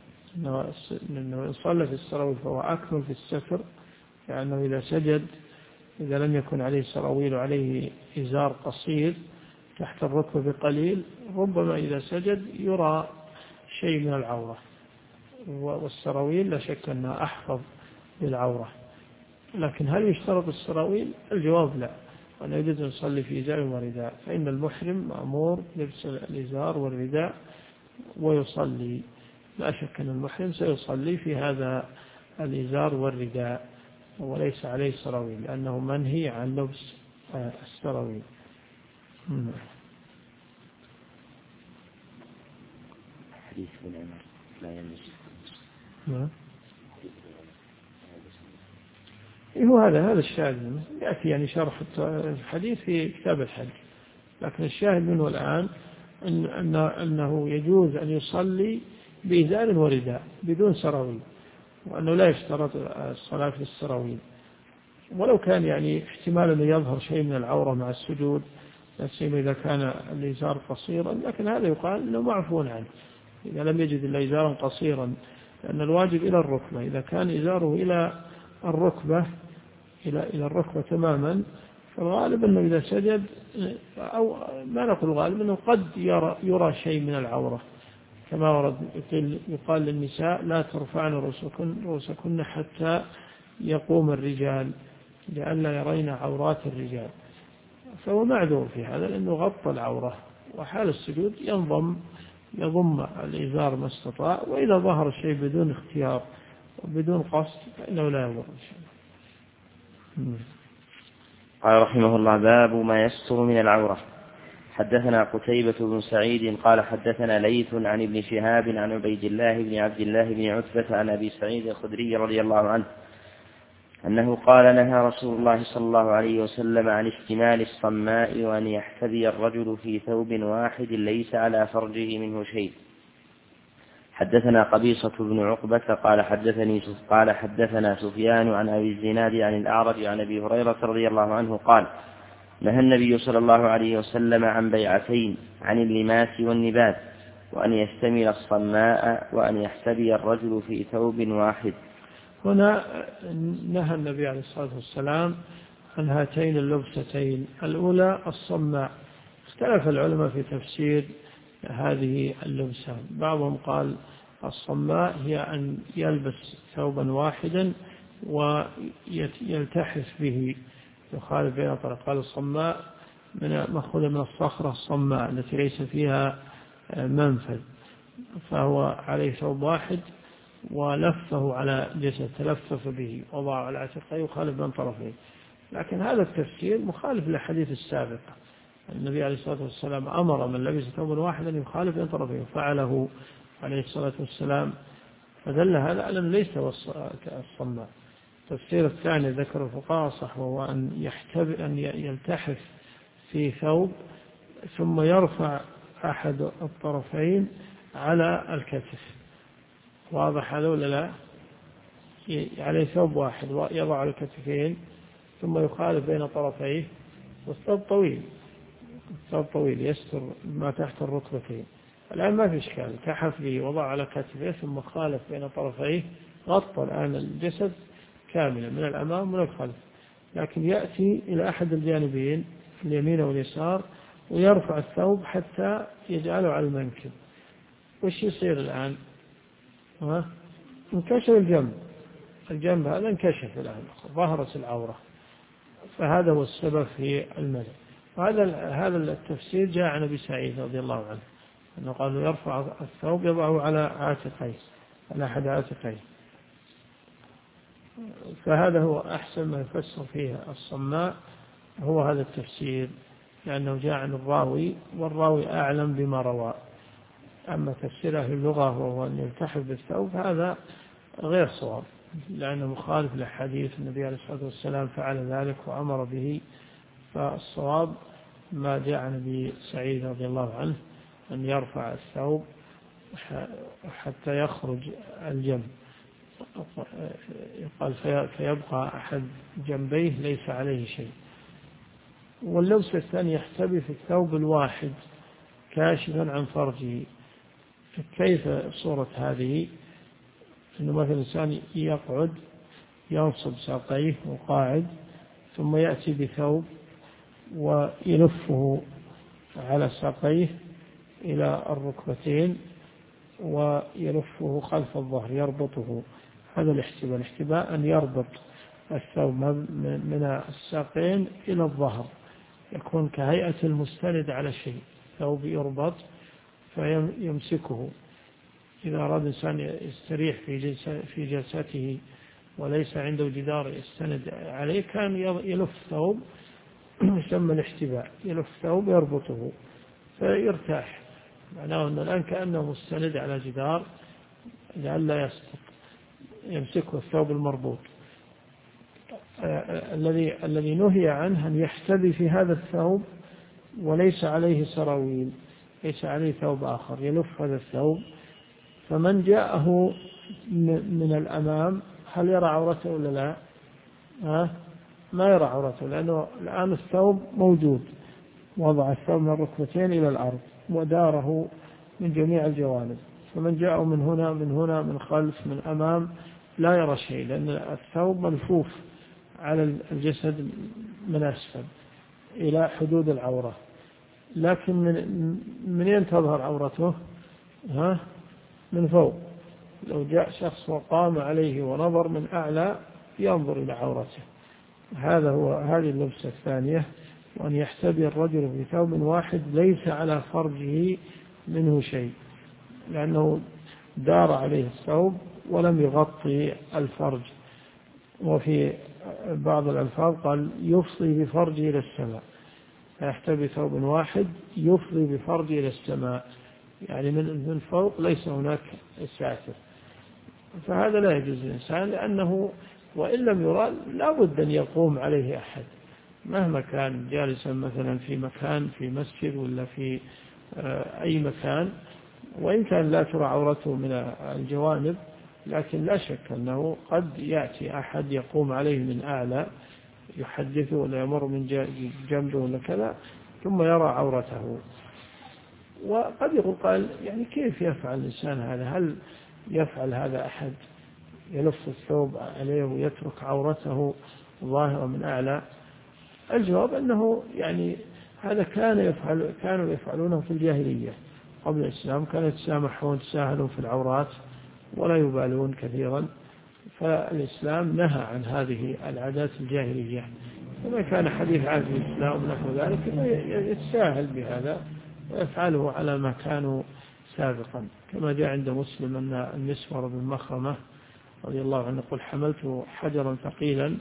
أنه يصلي في السراويل فهو أكمل في الستر، لأنه إذا سجد إذا لم يكن عليه سراويل وعليه إزار قصير تحت الركبة بقليل، ربما إذا سجد يرى شيء من العورة، والسراويل لا شك أنها أحفظ للعورة. لكن هل يشترط السراويل؟ الجواب لا، وأنه يجوز أن يصلي في إزار ورداء، فإن المحرم مأمور لبس الإزار والرداء ويصلي، لا شك أن المحرم سيصلي في هذا الإزار والرداء وليس عليه سراويل، لأنه منهي عن لبس السراويل. حديث ابن عمر لا يلبس. هو هذا الشاهد، يأتي يعني شرح الحديث في كتاب الحج، لكن الشاهد منه الآن أنه يجوز أن يصلي بإزار ورداء بدون سراويل، وأنه لا يشترط الصلاة في السراويل. ولو كان يعني احتمال أن يظهر شيء من العورة مع السجود، لا سيما إذا كان الإزار قصيرا، لكن هذا يقال أنه معفو عنه إذا لم يجد إلا إزارا قصيرا، لأن الواجب إلى الركبة. إذا كان إزاره إلى الركبة إلى الركبة تماما، فالغالب أنه إذا سجد، أو ما نقول الغالب، أنه قد يرى شيء من العورة، كما ورد يقال للنساء: لا ترفعن رؤوسكن حتى يقوم الرجال لئلا يرين عورات الرجال. فهو معذور في هذا، لأنه غطى العورة، وحال السجود يضم الإزار ما استطاع، وإذا ظهر الشيء بدون اختيار وبدون قصد فإنه لا يضر شيء. قال رحمه الله: باب ما يستر من العورة. حدثنا قتيبة بن سعيد قال حدثنا ليث عن ابن شهاب عن عبيد الله بن عبد الله بن عتبة عن أبي سعيد الخدري رضي الله عنه أنه قال: نهى رسول الله صلى الله عليه وسلم عن اشتمال الصماء وأن يحتذي الرجل في ثوب واحد ليس على فرجه منه شيء. حدثنا قبيصة بن عقبة قال حدثنا سفيان عن أبي الزناد عن الأعرج عن أبي هريرة رضي الله عنه قال: نهى النبي صلى الله عليه وسلم عن بيعتين: عن اللماس والنبات، وأن يشتمل الصماء، وأن يحتذي الرجل في ثوب واحد. هنا نهى النبي عليه الصلاة والسلام عن هاتين اللبستين. الأولى الصماء. اختلف العلماء في تفسير هذه اللبسة، بعضهم قال الصماء هي أن يلبس ثوبا واحدا ويلتحف به، يخالف بين طرق. قال الصماء مأخوذ من الصخرة الصماء التي ليس فيها منفذ، فهو عليه ثوب واحد ولفه على جسد، تلفف به وضعه على عاتقه، يخالف بين طرفين. لكن هذا التفسير مخالف للحديث السابق. النبي عليه الصلاة والسلام أمر من لبس ثوبا واحدا يخالف بين طرفين، فعله عليه الصلاة والسلام، فدل هذا على أن ليس الصماء. التفسير الثاني ذكر الفقهاء صح، وهو أن يلتحف في ثوب ثم يرفع أحد الطرفين على الكتف. واضح هذا ولا لا؟ عليه ثوب واحد ويضع على الكتفين ثم يخالف بين طرفيه، والثوب طويل، الثوب طويل يستر ما تحت الركبتين. الآن ما في إشكال، كحف به وضع على كتفه ثم خالف بين طرفيه، غطى الآن الجسد كاملا من الأمام ومن الخلف، لكن يأتي إلى أحد الجانبين اليمين واليسار ويرفع الثوب حتى يجعله على المنكب. وش يصير الآن؟ انكشف الجنب هذا انكشف الآن، ظهرت العورة، فهذا هو السبب في المنع. هذا التفسير جاء عن أبي سعيد رضي الله عنه أنه قالوا يرفع الثوب يضعه على عاتقيه، على أحد عاتقيه، فهذا هو أحسن ما يفسر فيه الصماء، هو هذا التفسير، لأنه جاء عن الراوي والراوي أعلم بما روى. أما تفسير أهل اللغة وهو أن يلتحف بالثوب هذا غير صواب، لأنه مخالف لحديث النبي عليه الصلاة والسلام فعل ذلك وأمر به. فالصواب ما جاء عن أبي سعيد رضي الله عنه أن يرفع الثوب حتى يخرج الجنب، يقال فيبقى أحد جنبيه ليس عليه شيء. واللبس الثاني يحتبي في الثوب الواحد كاشفا عن فرجه. كيف صورة هذه؟ أنه مثلا الإنسان يقعد ينصب ساقيه وقاعد، ثم يأتي بثوب ويلفه على ساقيه إلى الركبتين ويلفه خلف الظهر يربطه. هذا الاحتباء أن يربط الثوب من الساقين إلى الظهر، يكون كهيئة المستند على شيء، ثوب يربط فيمسكه. إذا أراد الإنسان يستريح في جلسته وليس عنده جدار يستند عليه كان يلف ثوب، يسمى الاحتباء، يلف ثوب يربطه فيرتاح، معناه أن الآن كأنه مستند على جدار لئلا يسقط، يمسكه الثوب المربوط. الذي نهي عنه أن يحتبي في هذا الثوب وليس عليه سراويل، ليس عليه ثوب آخر، يلف هذا الثوب، فمن جاءه من الأمام هل يرى عورته ولا لا؟ ما يرى عورته، لأنه الآن الثوب موجود، وضع الثوب من الركبتين إلى الأرض وداره من جميع الجوانب، فمن جاءه من هنا من هنا من خلف من أمام لا يرى شيء، لأن الثوب ملفوف على الجسد من أسفل إلى حدود العورة. لكن من تظهر عورته؟ من فوق. لو جاء شخص وقام عليه ونظر من أعلى ينظر إلى عورته. هذه اللبسة الثانية، وأن يحتبي الرجل في ثوب واحد ليس على فرجه منه شيء، لأنه دار عليه الثوب ولم يغطي الفرج. وفي بعض الألفاظ قال يفضي بفرجه إلى السماء، فيحتبي ثوب واحد يفضي بفرجه إلى السماء، يعني من فوق ليس هناك ساتر. فهذا لا يجوز للإنسان، لأنه وإن لم يرى لا بد أن يقوم عليه أحد مهما كان جالسا مثلا في مكان في مسجد ولا في أي مكان، وإن كان لا ترى عورته من الجوانب، لكن لا شك أنه قد يأتي أحد يقوم عليه من أعلى يحدثه ولا يمر من جنبه ولا كذا ثم يرى عورته. وقد يقول قال يعني كيف يفعل الإنسان هذا؟ هل يفعل هذا أحد يلف الثوب عليه ويترك عورته ظاهرة من أعلى؟ الجواب أنه يعني هذا كانوا يفعلونه في الجاهلية قبل الإسلام، كانوا يتسامحون تساهلون في العورات ولا يبالون كثيرا. فالإسلام نهى عن هذه العادات الجاهلية، وما كان حديث عهد الإسلام ونحو ذلك يتساهل بهذا ويفعله على ما كانوا سابقا. كما جاء عند مسلم أن المسور بن مخرمة رضي الله عنه يقول حملت حجرا ثقيلا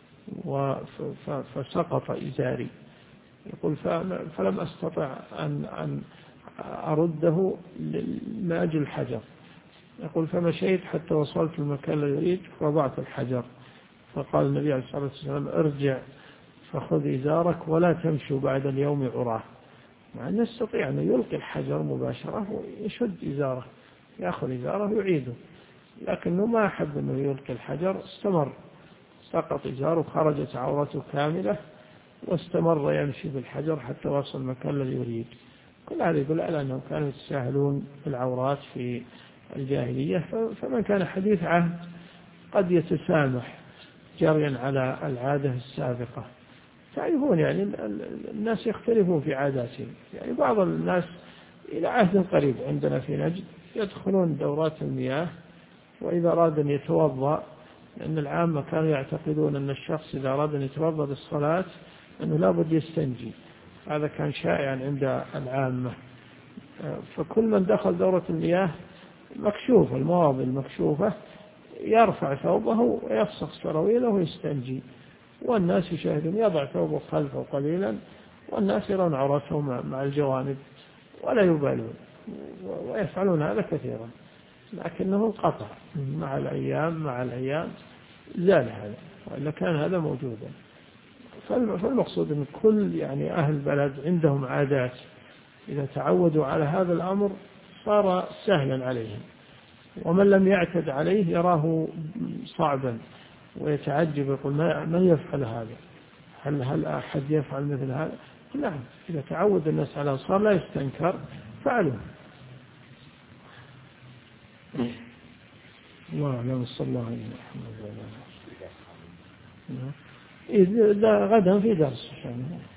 فسقط إزاري، يقول فلم أستطع أن أرده لأجل الحجر، يقول فمشيت حتى وصلت المكان الذي يريد فوضعت الحجر، فقال النبي عليه الصلاة والسلام ارجع فخذ إزارك ولا تمشوا بعد اليوم عراه، مع أن يستطيع أن يلقي الحجر مباشرة ويشد إزاره يأخذ إزاره ويعيده، لكنه ما أحب أنه يلقي الحجر، استمر سقط إزاره خرجت عورته كاملة واستمر يمشي بالحجر حتى وصل المكان الذي يريد. كل هذا يدل على أنهم كانوا يتساهلون بالعورات في الجاهلية. فمن كان حديث عهد قد يتسامح جريا على العادة السابقة. تعرفون يعني الناس يختلفون في عاداتهم. يعني بعض الناس إلى عهد قريب عندنا في نجد يدخلون دورات المياه، وإذا أراد أن يتوضأ، لأن العامة كانوا يعتقدون أن الشخص إذا أراد أن يتوضأ للصلاة أنه لابد يستنجي. هذا كان شائعا عند العامة. فكل من دخل دورة المياه مكشوف، المواضع المكشوفة، يرفع ثوبه ويفسخ سراويله ويستنجي، والناس يشاهدون، يضع ثوبه خلفه قليلا والناس يرون عورته مع الجوانب ولا يبالون، ويفعلون هذا كثيرا. لكنه انقطع مع الأيام زال هذا، وإلا كان هذا موجودا. فالمقصود أن كل يعني أهل البلد عندهم عادات، إذا تعودوا على هذا الأمر صار سهلا عليهم، ومن لم يعتد عليه يراه صعبا ويتعجب، يقول من يفعل هذا؟ هل أحد يفعل مثل هذا؟ نعم، إذا تعود الناس على صار لا يستنكر فعلوه. الله أعلم. صلى الله عليه وسلم. إذا غدا في درس